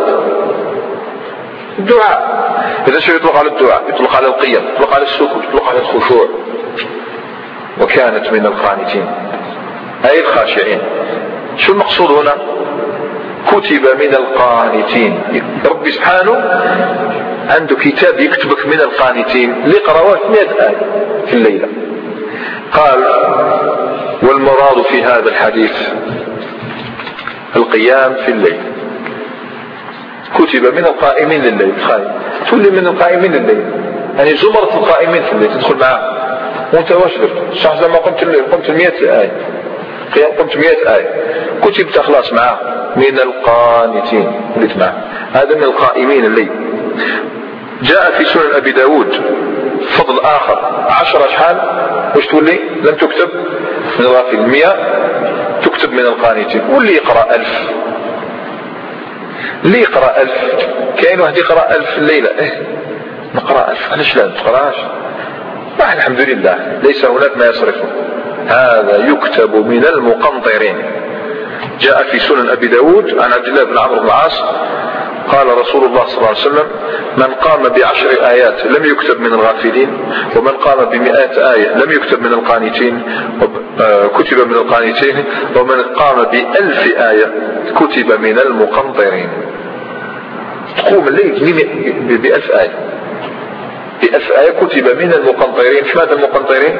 الدعاء، إذا شو يطلق على الدعاء يطلق على القيام، يطلق على السكوت، يطلق على الخشوع. وكانت من القانتين أي الخاشعين. شو المقصود هنا؟ كتب من القانتين. ربي سبحانه عنده كتاب يكتبك من القانتين اللي قرأوه 100 آية في الليلة. قال والمراد في هذا الحديث القيام في الليل. كتب من القائمين لليل، تولي من القائمين لليل يعني زمرة القائمين في الليل تدخل معاه وانت واش درت؟ صح زعما قمت 100 آية قيام، قمت 100 آية كتبت خلاص معاه من القانتين وليت معاه. هذا من القائمين الليل. جاء في سنن أبي داود فضل آخر 10 شحال واش تولي لم تكتب من الغافل 100 تكتب من القانتين. واللي يقرأ 1000 اللي يقرأ 1000 كاين واحد يقرأ 1000 الليلة نقرأ 1000 علاش لا تقراش؟ الحمد لله ليس هناك ما يصرفه. هذا يكتب من المقنطرين. جاء في سنن أبي داود عن عبد الله بن عمرو بن العاص قال رسول الله صلى الله عليه وسلم من قام ب10 آيات لم يكتب من الغافلين ومن قام ب100 آية لم يكتب من القانتين كتب من القانتين ومن قام ب1000 آية كتب من المقنطرين. تقوم الليل ب1000 آية، ب1000 آية كتب من المقنطرين. ايش معنى المقنطرين؟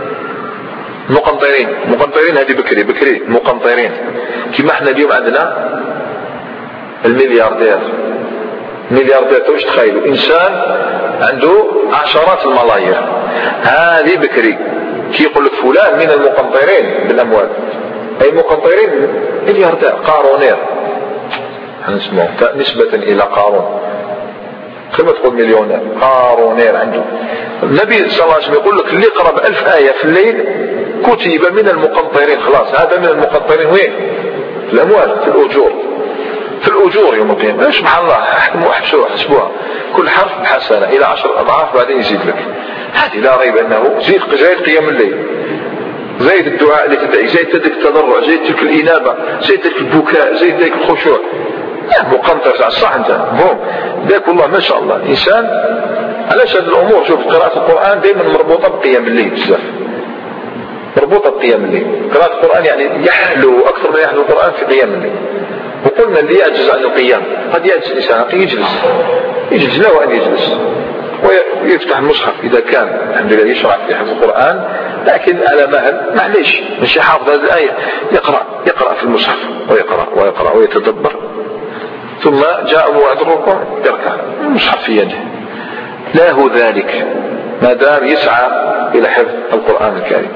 مقنطرين هذه بكري مقنطرين. كما احنا اليوم عندنا الملياردير واش تخيلوا انسان عنده عشرات الملايير، هذه بكري كي يقول لك فلان من المقنطرين بالاموال، اي مقنطرين ملياردير قارونير نسموه نسبة الى قارون كما تقول مليونير قارونير عنده. النبي صلى الله عليه وسلم يقول لك اللي قرأ 1000 آية في الليل كتب من المقنطرين. خلاص هذا من المقنطرين. وين؟ في الأموال، في الأجور يوم القيامة. سبحان الله حسبوها كل حرف بحسنة إلى 10 أضعاف بعدين يزيد لك. هذه لا ريب أنه زيد قيام الليل، زيد الدعاء اللي تدعي، زيد تلك التضرع، زيد تلك الإنابة، زيد تلك البكاء، زيد تلك الخشوع. مقنطر صح انت بوم ذاك والله ما شاء الله انسان. علاش هذه الامور؟ شوف قراءة القرآن دائما مربوطة بقيام الليل بزاف، مربوطة بقيام الليل. قراءة القرآن يعني يحلو اكثر ما يحلو القرآن في قيام الليل. وقلنا اللي يعجز عن القيام قد يعجز الانسان يجلس له ان يجلس ويفتح المصحف اذا كان الحمد لله يشرع في حفظ القرآن، لكن على مهل معليش مش حافظ هذه الآية يقرأ في المصحف ويقرأ ويتدبر، ثم جاء موعد الركوع يركع المصحف في يده. له ذلك ما دام يسعى إلى حفظ القرآن الكريم.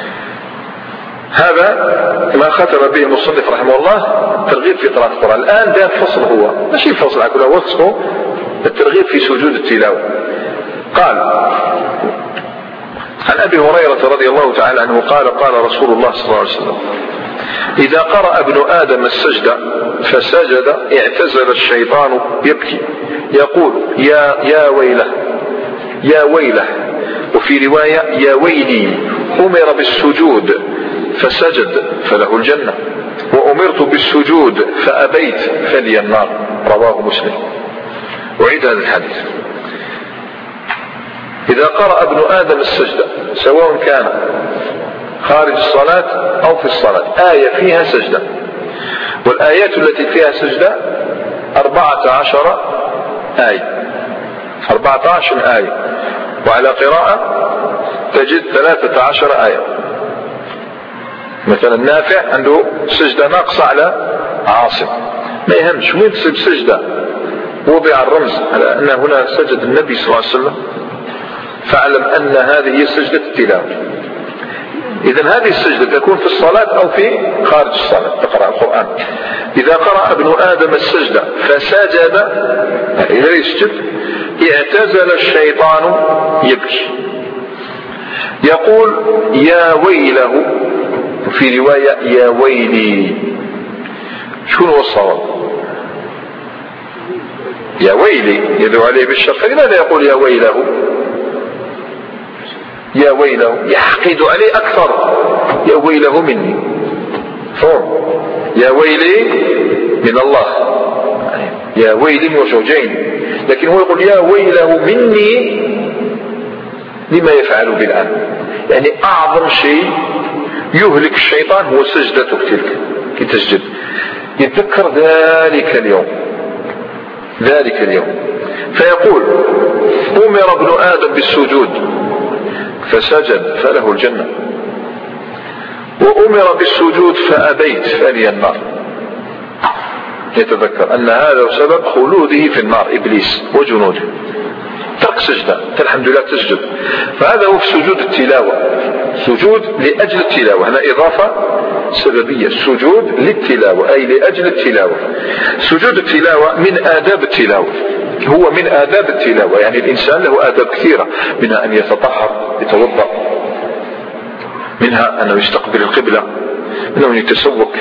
هذا ما ختم به المصنف رحمه الله ترغيب في قراءة القرآن. الآن ده فصل، هو ماشي فصل هكذا، هو اسمه الترغيب في سجود التلاوة. قال عن أبي هريرة رضي الله تعالى عنه قال رسول الله صلى الله عليه وسلم إذا قرأ ابن آدم السجدة فسجد اعتزل الشيطان يبكي يقول يا ويله، وفي رواية يا ويلي، أمر بالسجود فسجد فله الجنة، وأمرت بالسجود فأبيت فلي النار. رواه مسلم. أعيد هذا الحديث. إذا قرأ ابن آدم السجدة سواء كان خارج الصلاة أو في الصلاة آية فيها سجدة، والآيات التي فيها سجدة 14 آية، 14 آية، وعلى قراءة تجد 13 آية. مثلا نافع عنده سجدة ناقصة على عاصم، ما يهمش وين تصيب سجدة وضع الرمز على أن هنا سجد النبي صلى الله عليه وسلم، فاعلم أن هذه هي سجدة التلاوة. إذن هذه السجدة تكون في الصلاة أو في خارج الصلاة تقرأ القرآن. إذا قرأ ابن آدم السجدة فسجد، إذا يسجد اعتزل الشيطان يبكي. يقول يا ويله، في رواية يا ويلي. شنو هو الصواب؟ يا ويلي يدعو عليه بالشر، فلماذا يقول يا ويله؟ يا ويله يحقد عليه أكثر، يا ويله مني، فهم يا ويلي من الله، يا ويلي من وجهين، لكن هو يقول يا ويله مني لما يفعل بالآن. يعني أعظم شيء يهلك الشيطان هو سجدتك تلك، كي تسجد يتذكر ذلك اليوم، ذلك اليوم. فيقول أمر ابن آدم بالسجود فسجد فله الجنة، وأمر بالسجود فأبيت فلي النار. يتذكر أن هذا سبب خلوده في النار إبليس وجنوده، ترك سجدة، الحمد لله تسجد. فهذا هو في سجود التلاوة، سجود لأجل التلاوة، هنا إضافة سببية، السجود للتلاوة أي لأجل التلاوة. سجود التلاوة من آداب التلاوة، هو من آداب التلاوة، يعني الإنسان له آداب كثيرة، منها أن يتطهر يتوضأ، منها أنه يستقبل القبلة، منها أن يتسوق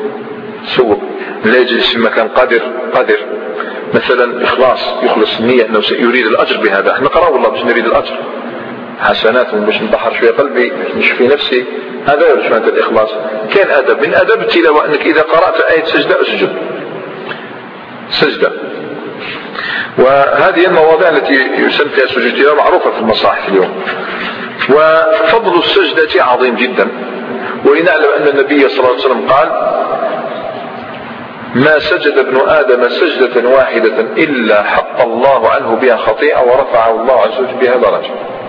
لا يجلس في مكان قادر مثلا إخلاص، يخلص النية أنه يريد الأجر بهذا. احنا نقرأ والله باش نريد الأجر، حسنات باش نطهر شوية قلبي نشفي نفسي، هذا يرجع عند الإخلاص. كان أدب من أدب التلاوة أنك إذا قرأت آية سجدة أسجد سجدة. وهذه المواضيع التي يسن فيها سجود التلاوة معروفة في المصاحف اليوم. وفضل السجدة عظيم جدا، ولنعلم أن النبي صلى الله عليه وسلم قال ما سجد ابن آدم سجدة واحدة إلا حط الله عنه بها خطيئة ورفعه الله عز وجل بها درجة.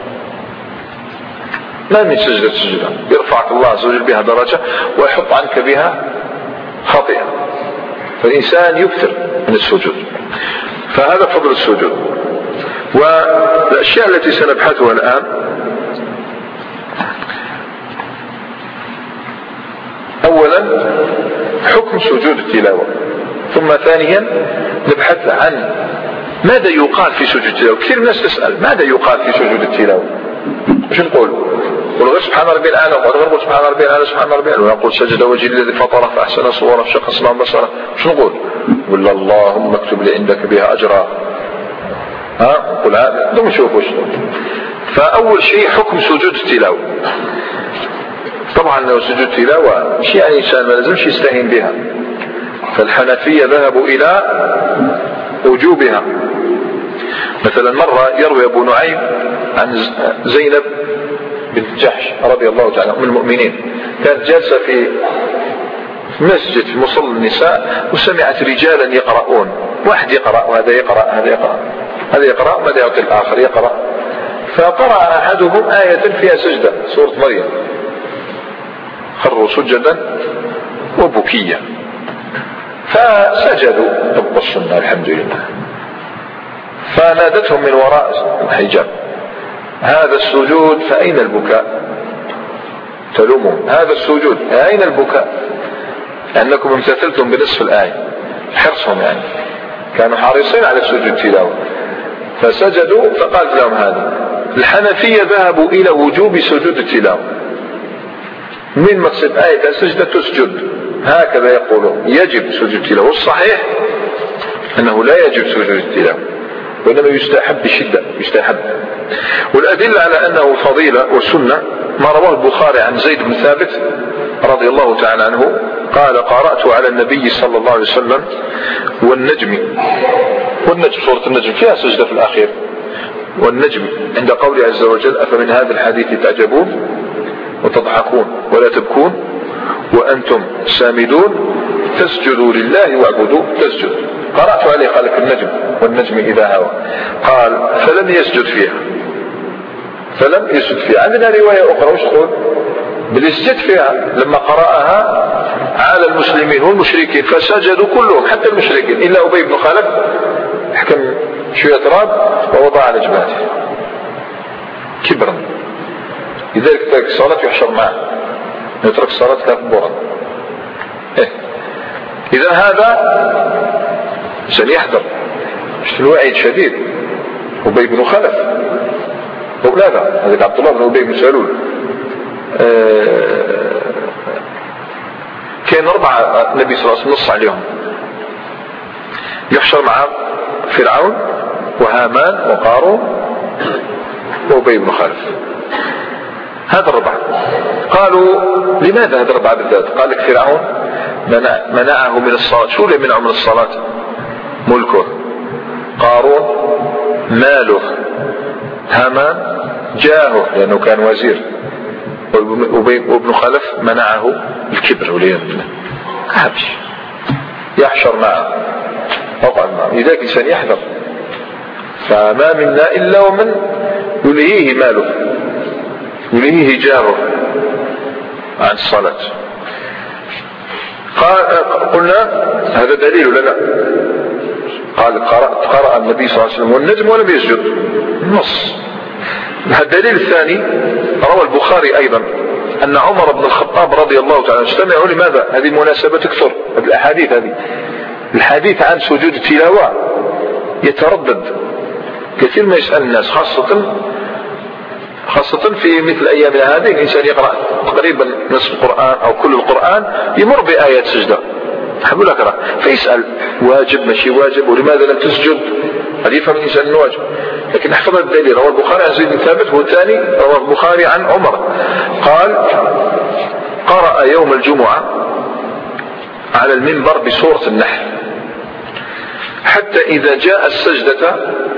ما من سجدة يرفعك الله عز وجل بها درجة ويحط عنك بها خطيئة. فالإنسان يكثر من السجود، فهذا فضل السجود. والأشياء التي سنبحثها الآن، أولا حكم سجود التلاوة، ثم ثانيا نبحث عن ماذا يقال في سجود التلاوة. كثير من الناس تسأل ماذا يقال في سجود التلاوة، وش نقول غير سبحان ربي الأعلى، وغير سبحان ربي الأعلى سبحان ربي الأعلى، ونقول سجد وجهي الذي فطره فأحسن صوره فشق صنعا بصره، وش نقول؟ ولا اللهم اكتب لي عندك بها أجرا، نقول هذا دم نشوف وش. فأول شيء حكم سجود التلاوة. طبعا لو سجود التلاوة مش يعني إنسان ما لازمش يستهين بها، فالحنفية ذهبوا إلى وجوبها. مثلا مرة يروي أبو نعيم عن زينب بنت جحش رضي الله تعالى من المؤمنين، كانت جالسة في مسجد في مصلى النساء وسمعت رجالا يقرؤون، واحد يقرأ وهذا يقرأ، هذا يقرأ، هذا يقرأ ماذا يعطي الآخر يقرأ، فقرأ أحدهم آية فيها سجدة سورة مريم، خروا سجدا وبكيا، فسجدوا طب السنة الحمد لله. فنادتهم من وراء الحجاب هذا السجود فأين البكاء؟ تلومهم هذا السجود أين البكاء؟ لأنكم امتثلتم بنصف الآية، حرصهم يعني كانوا حريصين على سجود التلاوة، فسجدوا. فقالت لهم هذا. الحنفية ذهبوا إلى وجوب سجود التلاوة، من مقصد آية سجدة تسجد، هكذا يقولون يجب سجود التلاوة. والصحيح أنه لا يجب سجود التلاوة، وإنما يستحب بشدة، يستحب. والأدلة على أنه فضيلة وسنة ما رواه البخاري عن زيد بن ثابت رضي الله تعالى عنه قال قرأت على النبي صلى الله عليه وسلم والنجم سورة النجم فيها سجدة في الأخير، والنجم عند قوله عز وجل أفمن هذا الحديث تعجبون وتضحكون ولا تبكون وأنتم سامدون فاسجدوا لله واعبدوا. تسجد قرأت عليه قال النجم والنجم إذا هوى، قال فلم يسجد فيها، فلم يسجد فيها. عندنا رواية أخرى وش تقول؟ بل يسجد فيها لما قرأها على المسلمين والمشركين فسجدوا كلهم حتى المشركين إلا أبي بن خلف حكم شوية تراب ووضع على جبهته كبرا. لذلك ترك الصلاة يحشر معه، يترك الصلاة كبرا. إذا هذا سنيحذر الوعيد شديد. أبي بن خلف لا هذاك عبد الله بن أبي بن سلول. كان 4 النبي صلى الله عليه وسلم نص عليهم، يحشر مع فرعون وهامان وقارون وأبي بن خلف. هذا 4. قالوا لماذا هذا 4 بالذات؟ قال لك فرعون منعه من الصلاة. شو اللي منعه من الصلاة؟ ملكه. قارون ماله. هامان جاهه لأنه كان وزير. وابن خلف منعه الكبر والعياذ بالله. هابش يحشر معه وقعد معه. لذلك الإنسان يحذر، فما منا إلا ومن يلهيه ماله يلهيه جاره عن الصلاة. قلنا هذا دليل لنا. قال قرأ النبي صلى الله عليه وسلم والنجم ولم يسجد، النص. الدليل الثاني روى البخاري أيضا أن عمر بن الخطاب رضي الله تعالى اجتمعوا. لماذا؟ هذه مناسبة تكثر الأحاديث، هذه الحديث عن سجود التلاوة يتردد كثير ما يسأل الناس، خاصة في مثل أيامنا هذه. الإنسان يقرأ تقريبا نصف القرآن أو كل القرآن يمر بآيات سجدة حبوا لك، فيسأل واجب ماشي واجب، ولماذا لم تسجد؟ هذا يفهم الإنسان أنه واجب. لكن احفظ الدليل. روى البخاري عن زيد بن ثابت، هو الثاني. روى البخاري عن عمر قال قرأ يوم الجمعة على المنبر بسورة النحل حتى إذا جاء السجدة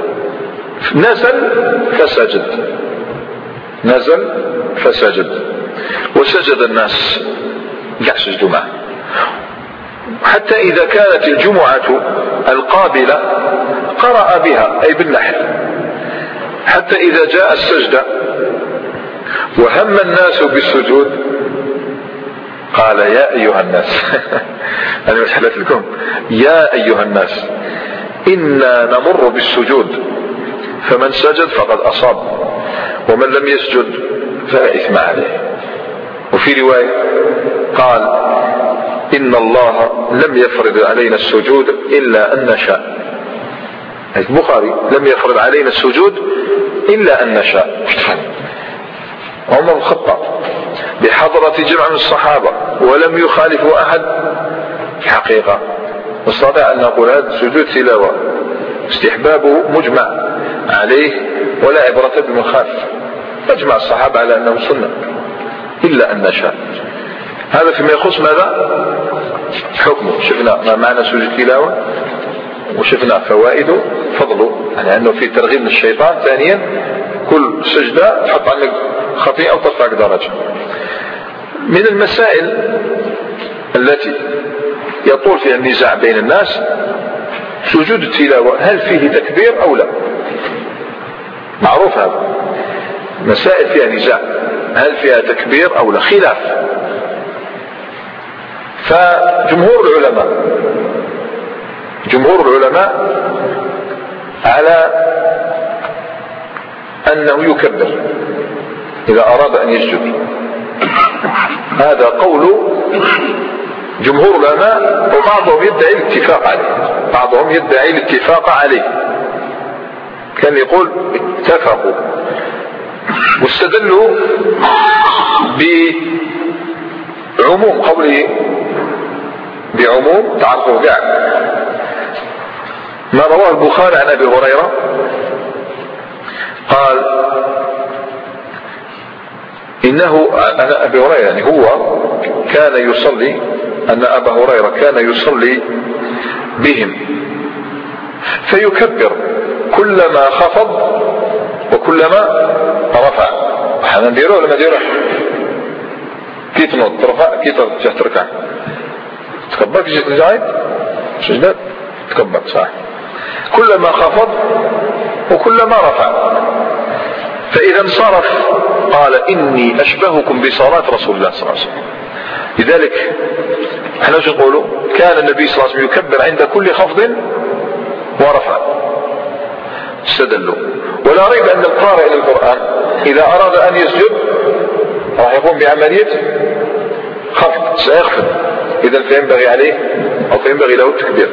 نزل فسجد وسجد الناس قاع سجدوا معه. حتى إذا كانت الجمعة القابلة قرأ بها أي بالنحل حتى إذا جاء السجدة وهم الناس بالسجود قال يا أيها الناس أنا مش حلت لكم يا أيها الناس إنا نمر بالسجود فمن سجد فقد أصاب ومن لم يسجد فلا إثم عليه. وفي رواية قال إن الله لم يفرض علينا السجود إلا أن نشاء. البخاري لم يفرض علينا السجود إلا أن نشاء. عمر بن الخطاب بحضرة جمع من الصحابة ولم يخالفوا أحد في حقيقة، نستطيع أن نقول هذا سجود تلاوة استحبابه مجمع عليه ولا عبرة بالمخالف. أجمع الصحابة على أنه سنة إلا أن نشاء. هذا فيما يخص ماذا؟ حكمه. شفنا ما معنى سجود تلاوة وشفنا فوائده فضله، يعني أنه في ترغيب من الشيطان. ثانيا كل سجدة تحط عنك خطيئة أو ترفعك درجة. من المسائل التي يطول فيها النزاع بين الناس سجود التلاوة، هل فيه تكبير أو لا؟ معروف هذا. مسائل فيها نزاع، هل فيها تكبير أو لا؟ خلاف. فجمهور العلماء على أنه يكبر إذا أراد أن يسجد. هذا قول جمهور العلماء، وبعضهم يدعي الاتفاق عليه. كان يقول اتفقوا، واستدلوا بعموم قوله، بعموم تعرفوا قاع ما رواه البخاري عن أبي هريرة قال إنه أنا أبي هريرة يعني هو كان يصلي، أن أبا هريرة كان يصلي بهم فيكبر كلما خفض وكلما رفع. حنا نديروه ولا ما نديروه؟ كي تنوض ترفع كي تركع تكبر كي تجي سجدة تكبر صح. كلما خفض وكلما رفع. فإذا انصرف قال إني أشبهكم بصلاة رسول الله صلى الله عليه وسلم. لذلك احنا وش نقولوا؟ كان النبي صلى الله عليه وسلم يكبر عند كل خفض ورفع. استدلوا. ولا ريب أن القارئ للقرآن إذا أراد أن يسجد راح يقوم بعملية خفض، سيخفض، إذا فينبغي عليه أو فينبغي له التكبير.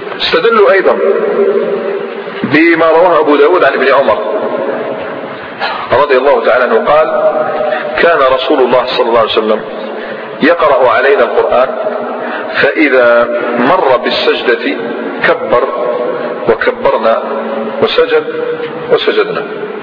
استدلوا أيضا بما رواه أبو داود عن ابن عمر رضي الله تعالى عنه قال: كان رسول الله صلى الله عليه وسلم يقرأ علينا القرآن، فإذا مر بالسجدة كبر وكبرنا، وسجد وسجدنا.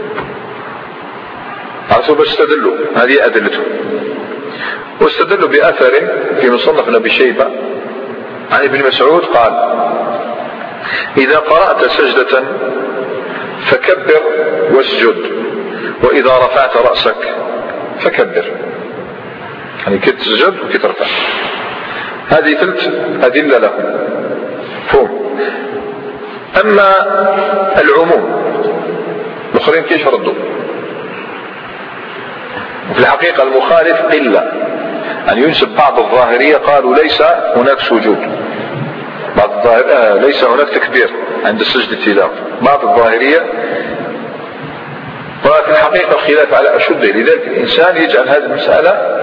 عرفتوا باش استدلوا؟ هذه أدلته. واستدلوا بأثر في مصنف ابن أبي شيبة عن ابن مسعود قال: إذا قرأت سجدة فكبر واسجد، وإذا رفعت رأسك فكبر. يعني كي تسجد وكي ترفع. هذه ثلاث أدلة له. فهم. أما العموم الآخرين كيف ردوا؟ في الحقيقة المخالف قلة، أن ينسب بعض الظاهرية قالوا ليس هناك سجود، بعض ليس هناك تكبير عند السجد التلاوة، بعض الظاهرية. وفي الحقيقة الخلاف على أشده، لذلك الإنسان يجعل هذه المسألة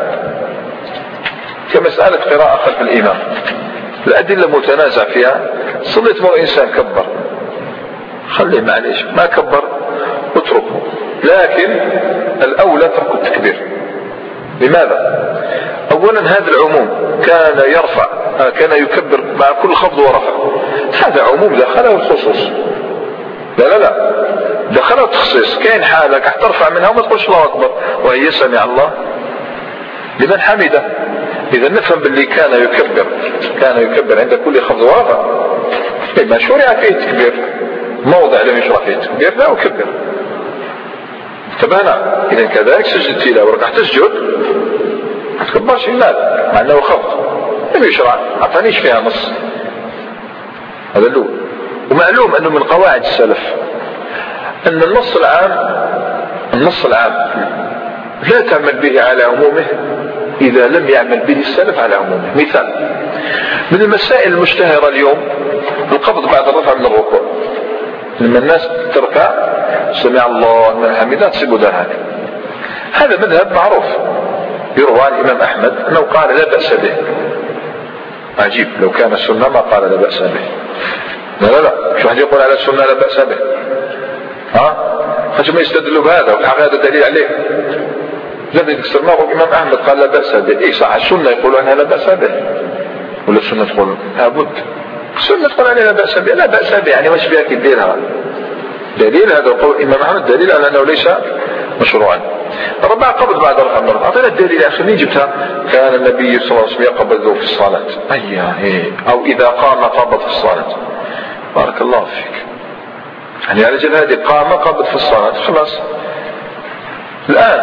كمسألة قراءة خلف الإمام، الأدلة متنازع فيها. صليت مو إنسان كبر، خليه معليش، ما كبر اتركه، لكن الأولى ترك التكبير. لماذا؟ أولا هذا العموم كان يرفع، كان يكبر مع كل خفض ورفع، هذا عموم دخله الخصوص. لا دخله التخصيص. كاين حالك ترفع منها وما تقولش الله أكبر وهي سمع الله لمن حمده. إذا نفهم باللي كان يكبر عند كل خفض ورفع، ما شرع فيه التكبير، موضع لم يشرع فيه التكبير لا أكبر. انتبهنا؟ إذا كذلك سجد التلاوة وركع تسجد ما تكبرش المال مع أنه خفض لم يشرع، أعطانيش فيها نص. هذا الأول. ومعلوم أنه من قواعد السلف أن النص العام لا تعمل به على عمومه إذا لم يعمل به السلف على عمومه. مثال من المسائل المشتهرة اليوم القبض بعد الرفع من الركوع، لما الناس تركع سمع الله من حمده تسيبوا ذهب. هذا مذهب معروف يروى عن الإمام أحمد أنه قال لا بأس به. عجيب، لو كان السنة ما قال لا بأس به. لا شو واحد يقول على السنة لا بأس به؟ خشوا ما يستدلوا بهذا، والحقيقة هذا دليل عليه. لم يكسر ما هو الإمام أحمد قال لا بأس به. إيه صح، السنة يقولوا أنها لا بأس به، ولا السنة تقول لابد؟ السنة تقول عليها لا بأس به. لا بأس به يعني واش فيها كي ديرها؟ دليل هذا قول الإمام أحمد دليل على أنه ليس مشروعا. ربع قبض بعد رفع النظر، أعطينا الدليل يا أخي. جبتها كان النبي صلى الله عليه وسلم يقبض في الصلاة أو إذا قام قبض في الصلاة. بارك الله فيك. يعني على جل هذه قام قبض في الصلاة خلاص. الآن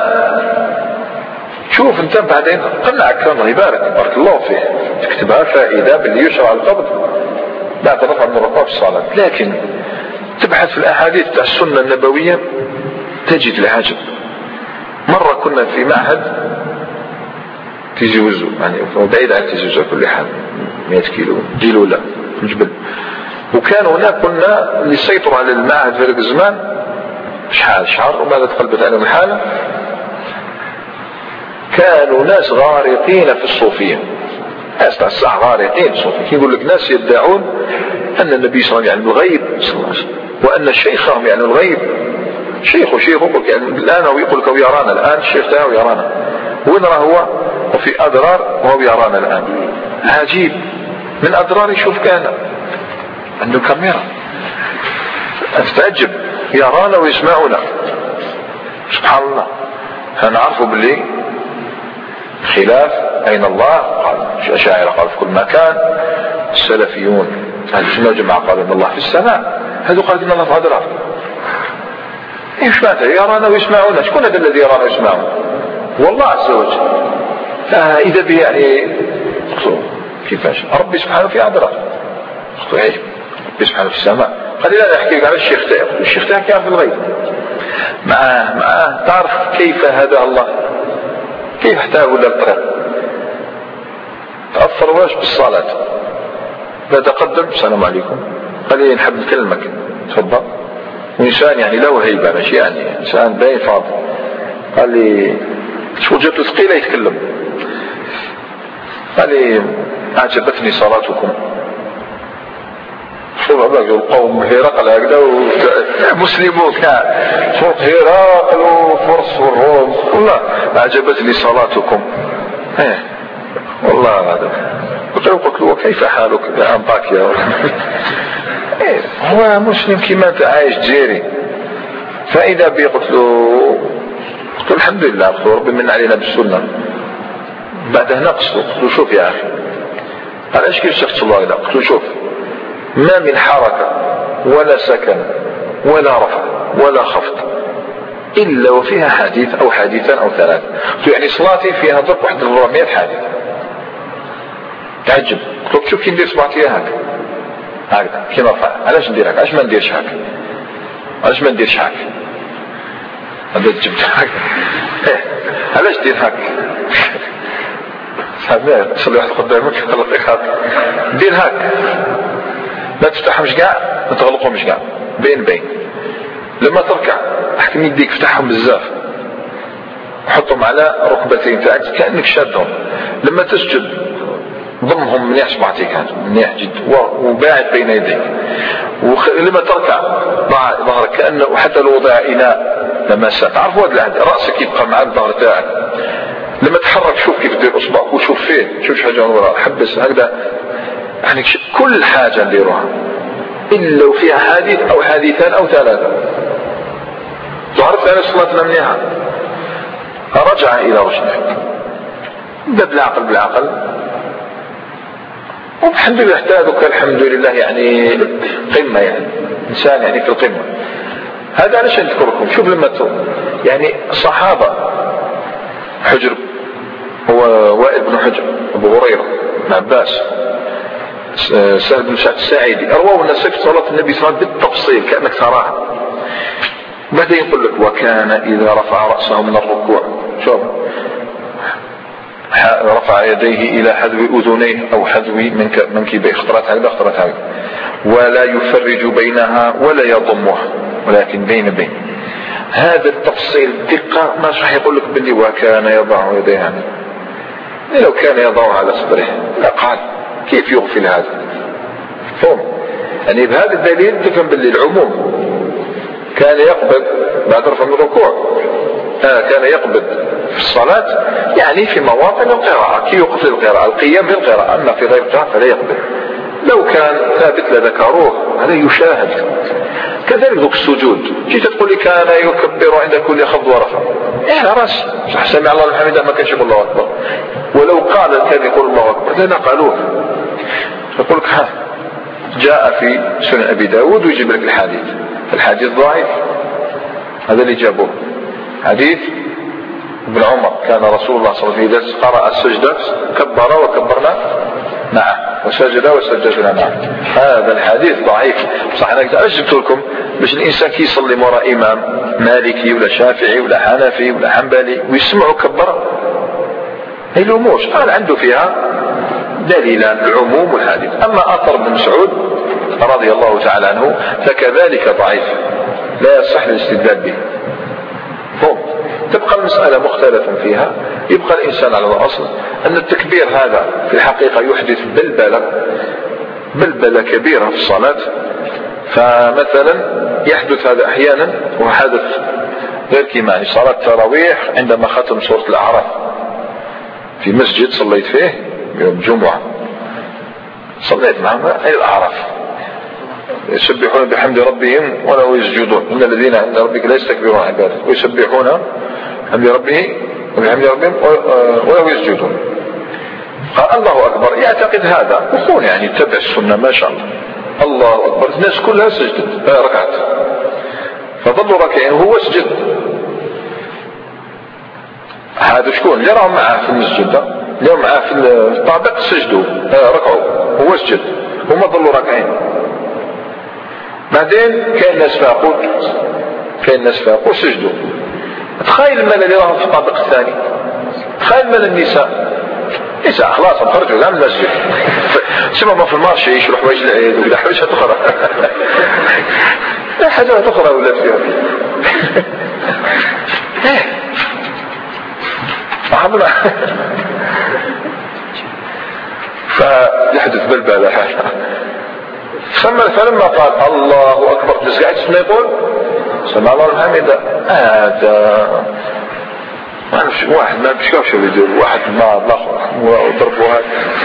شوف انت بعدين قنعك الله يبارك بارك الله فيه، تكتبها فائدة باللي يشرع القبض بعد رفع النظر في الصلاة. لكن تبحث في الأحاديث تاع السنة النبوية تجد العجب. مرة كنا في معهد تيجي وزو، يعني بعيد عن تيجي وزو كل حال 100 كيلو جيلو لا في الجبل. وكان هناك كنا اللي يسيطروا على المعهد في ذلك الزمان شهر وماذا تقلبت عليهم الحالة. كانوا ناس غارقين في الصوفية، ناس تاع الساعة غارقين في الصوفية. يقول لك ناس يدعون أن النبي صلى الله عليه وسلم يعلم الغيب صلى الله عليه وسلم، وأن شيخهم يعلم الغيب. شيخ يقول يعني الآن هو يقول لك هو يرانا الآن، الشيخ تاعه يرانا، وين راه هو؟ وفي أضرار وهو يرانا الآن. عجيب، من أضرار يشوف كان عنده كاميرا، أستعجب يرانا ويسمعنا. سبحان الله. فنعرفوا باللي خلاف أين الله. قال الأشاعرة قالوا في كل مكان، السلفيون أهل السنة والجماعة قالوا إن الله في السماء، هذا قال إن الله في أضرار. إيش معنى يرانا ويسمعنا؟ شكون هذا الذي يرانا ويسمعنا؟ والله عز وجل. فإذا به يعني كيفاش ربي سبحانه في أضرار. ربي سبحانه في السماء. قال لا أحكي على الشيخ تاعك، الشيخ تاعك يعرف الغيب. معاه تعرف كيف هدى الله، كيف احتاج ولا الطريق. تأثر واش بالصلاة، لا تقدم السلام عليكم، قال لي نحب نكلمك تفضل. وإنسان يعني له هيبة، ماشي يعني إنسان باين فاضي. قال لي شو جبت ثقيلة يتكلم. قال لي أعجبتني صلاتكم. شوف هذا القوم هرقل هكذا مسلمون فوق هرقل وفرس والروم والله أعجبتني صلاتكم والله هذا قلت له كيف حالك يا أنطاكيا هو مسلم كما أنت عايش جيري. فإذا بي قلت له الحمد لله قلت له ربي من علينا بالسنة. بعدها نقصته قلت له شوف يا أخي قال ايش كيف شخص الله إذا قلت له شوف ما من حركة ولا سكن ولا رفع ولا خفض إلا وفيها حديث أو حديثان أو ثلاثة. يعني صلاتي فيها ضرب 100 حديث. تعجب قلت شوف كي ندير صلاتي هكذا كيما رفع علاش ندير هكا علاش ما نديرش هكا علاش ما نديرش هكا هذا جبت هكا علاش دير هكا صحابي صلي واحد قدامك الله يخاطر دير هكا ما تفتحهمش كاع ما تغلقهمش كاع بين لما تركع احكم يديك فتحهم بزاف وحطهم على ركبتين تاعك كأنك شادهم. لما تسجد ضمهم منيح صبعتيك منيح جد وباعد بين يديك. ولما تركع ضع ظهرك كأنه حتى لو وضع إناء لمسة تعرف هذا العهد رأسك يبقى مع الظهر تاعك. لما تحرك شوف كيف تدير اصبعك وشوف فين شوف حاجه وراء حبس هكذا. يعني كل حاجه نديروها الا وفيها حديث او حديثان او ثلاثه. تعرف على صلاتنا منها رجع الى رشده بدا بالعقل والحمد لله احتاجك الحمد لله يعني قمه يعني انسان يعني في القمه. هذا علاش نذكركم شوف لما يعني الصحابه حجر هو وائل بن حجر ابو هريره بن عباس سهل بن سعد الساعدي رواه الناس في صلاه النبي صلى الله عليه وسلم بالتفصيل كانك تراها. بعدين يقول لك وكان اذا رفع راسه من الركوع شوف رفع يديه الى حذو اذنيه او حذو منكبيه اخترت هذا ولا يفرج بينها ولا يضمها ولكن بين هذا التفصيل دقة ما راح يقول لك باللي وكان يضع يديه لو كان يضع على صدره لا قال كيف يغفل هذا فهم يعني بهذا الدليل تفهم باللي العموم كان يقبض بعد رفع من الركوع كان يقبض في الصلاة يعني في مواطن القراءة كي يوقف القراءة القيام بالقراءة أما في غير القراءة فلا يقبض. لو كان ثابت لذكروه هذا يشاهد. كذلك ذوك السجود جيت تقول لي كان يكبر عند كل خفض ورفع يعني راس صح سمع الله لمن حمده ما كانش يقول الله اكبر ولو قال كان يقول الله اكبر لنا قالوه. يقول لك جاء في سنن ابي داود ويجيب لك الحديث ضعيف هذا اللي جابوه حديث ابن عمر كان رسول الله صلى الله عليه وسلم إذا قرأ السجدة كبر وكبرنا معه وسجد وسجدنا معه. هذا الحديث ضعيف صح. أنا جبت لكم باش الإنسان كي يصلي وراء إمام مالكي ولا شافعي ولا حنفي ولا حنبلي ويسمعوا كبر هي الأمور قال عنده فيها دليلان العموم والحديث. أما أثر بن مسعود رضي الله تعالى عنه فكذلك ضعيف لا يصح الاستدلال به. تبقى المسألة مختلف فيها. يبقى الإنسان على الأصل أن التكبير هذا في الحقيقة يحدث بلبلة كبيرة في الصلاة. فمثلا يحدث هذا أحيانا وحدث غير كما يعني صلاة التراويح عندما ختم سورة الأعراف في مسجد صليت فيه يوم الجمعة صليت معهم أي الأعراف يسبحون بحمد ربهم ولا يسجدون إن الذين عند ربك لا يستكبرون عباده ويسبحون بحمد ربهم ولا يسجدون. قال الله أكبر يعتقد هذا وخون يعني يتبع السنة ما شاء الله. الله أكبر الناس كلها سجدت ركعت فظلوا ركعين وهو سجد. هذا شكون اللي راهم معاه في المسجد اليوم معاه في الطابق سجدوا ركعوا هو سجد هما ظلوا ركعين. بعدين كاين ناس فاقوا سجدوا. تخيل المال اللي راهم في الطابق الثاني تخيل مال النساء خلاص خرجوا لا من المسجد سمعوا في المارشي يشرح حوايج العيد ولا حاجات اخرى لا حاجات اخرى ولا فيها فيحدث بلبلة فلما قال الله أكبر جلس قاعد تسمع يقول سمع الله لمن حمده هذا ما نعرفش واحد ما بيشوفش يدير واحد ما الاخر وضربوها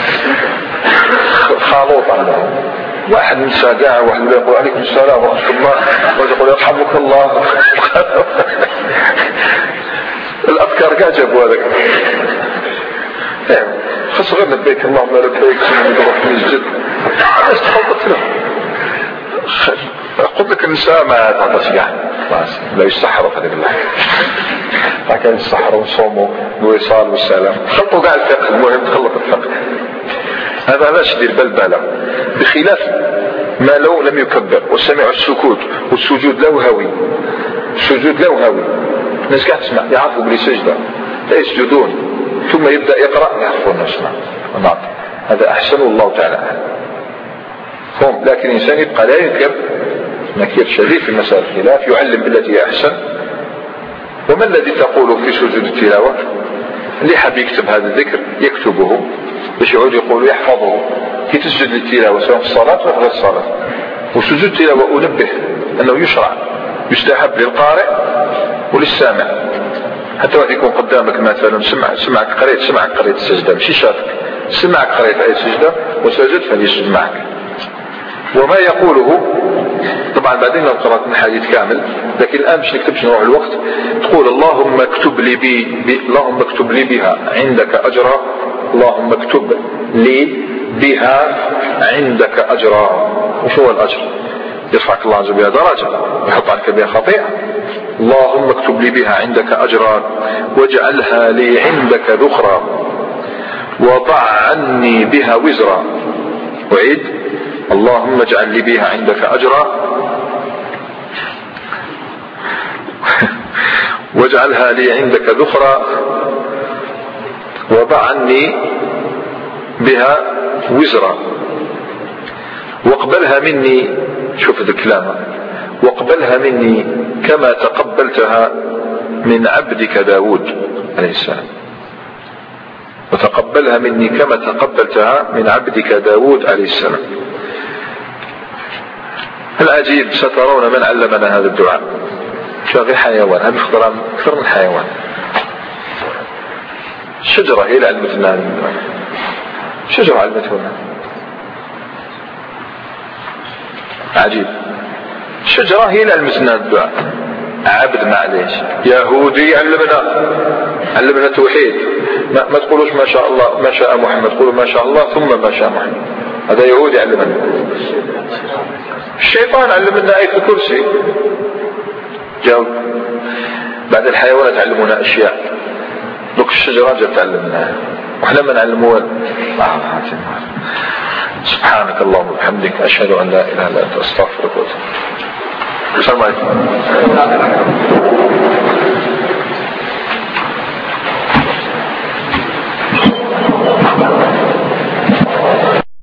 خالوط على واحد من ساقع واحد يقول عليكم السلام ورحمه الله واحد يقول يرحمك الله الافكار قاعد جابوا هذاك خاص غير لبيك اللهم لبيك سمعني بروح من الجد الناس تخلطت له قلت لك النساء ما تعطش يعني لا يستحروا في هذه اللحظه كان يستحروا وصوموا الوصال والسلام خلطوا قاع الفقه المهم تخلط الفقه هذا علاش يدير بلبله بخلاف ما لو لم يكبر وسمعوا السكوت والسجود لوهوي السجود لوهوي الناس قاعد تسمع يعرفوا بلي سجده لا يسجدون ثم يبدا يقرا يعرفون نسمع ونعطي هذا احسن الله تعالى هم لكن الانسان يبقى لا ينكر نكير شديد في مسائل الخلاف يعلم بالتي هي احسن. وما الذي تقوله في سجود التلاوه؟ اللي حاب يكتب هذا الذكر يكتبه باش يعود يقول يحفظه كي تسجد للتلاوه سواء في الصلاه ولا غير الصلاه. وسجود التلاوه انبه انه يشرع يستحب للقارئ وللسامع حتى واحد يكون قدامك مثلا سمعك قريت السجده ماشي شافك سمعك قريت اي سجده وسجد فليسجد معك. وما يقوله طبعا بعدين لو قرأت الحديث كامل لكن الآن مش نكتبش نروح الوقت تقول اللهم اكتب لي بها عندك أجرا اللهم اكتب لي بها عندك أجرا. وش هو الأجر؟ يرفعك الله عز وجل درجة ويحط عنك بها خطيئة. اللهم اكتب لي بها عندك أجرا واجعلها لي عندك ذخرا وضع عني بها وزرا. وعيد اللهم اجعل لي بها عندك أجرا واجعلها لي عندك ذخرا وضع عني بها وزرا واقبلها مني. شوف هذا الكلام واقبلها مني كما تقبلتها من عبدك داود عليه السلام وتقبلها مني كما تقبلتها من عبدك داود عليه السلام. العجيب سترون من علمنا هذا الدعاء شاغي حيوان هذا اخترام أكثر من حيوان. الشجرة هي اللي علمتنا هذا الدعاء شجرة علمتنا عجيب الشجرة هي اللي علمتنا الدعاء. عبد معليش يهودي علمنا توحيد ما تقولوش ما شاء الله ما شاء محمد تقولوا ما شاء الله ثم ما شاء محمد هذا يهودي علمنا. الشيطان علمنا آية الكرسي جاوب. بعد الحيوانات علمونا أشياء دوك الشجرات جات تعلمنا وإحنا ما نعلموها. سبحانك اللهم وبحمدك أشهد أن لا إله إلا أنت أستغفرك وأتوب إليك. السلام عليكم.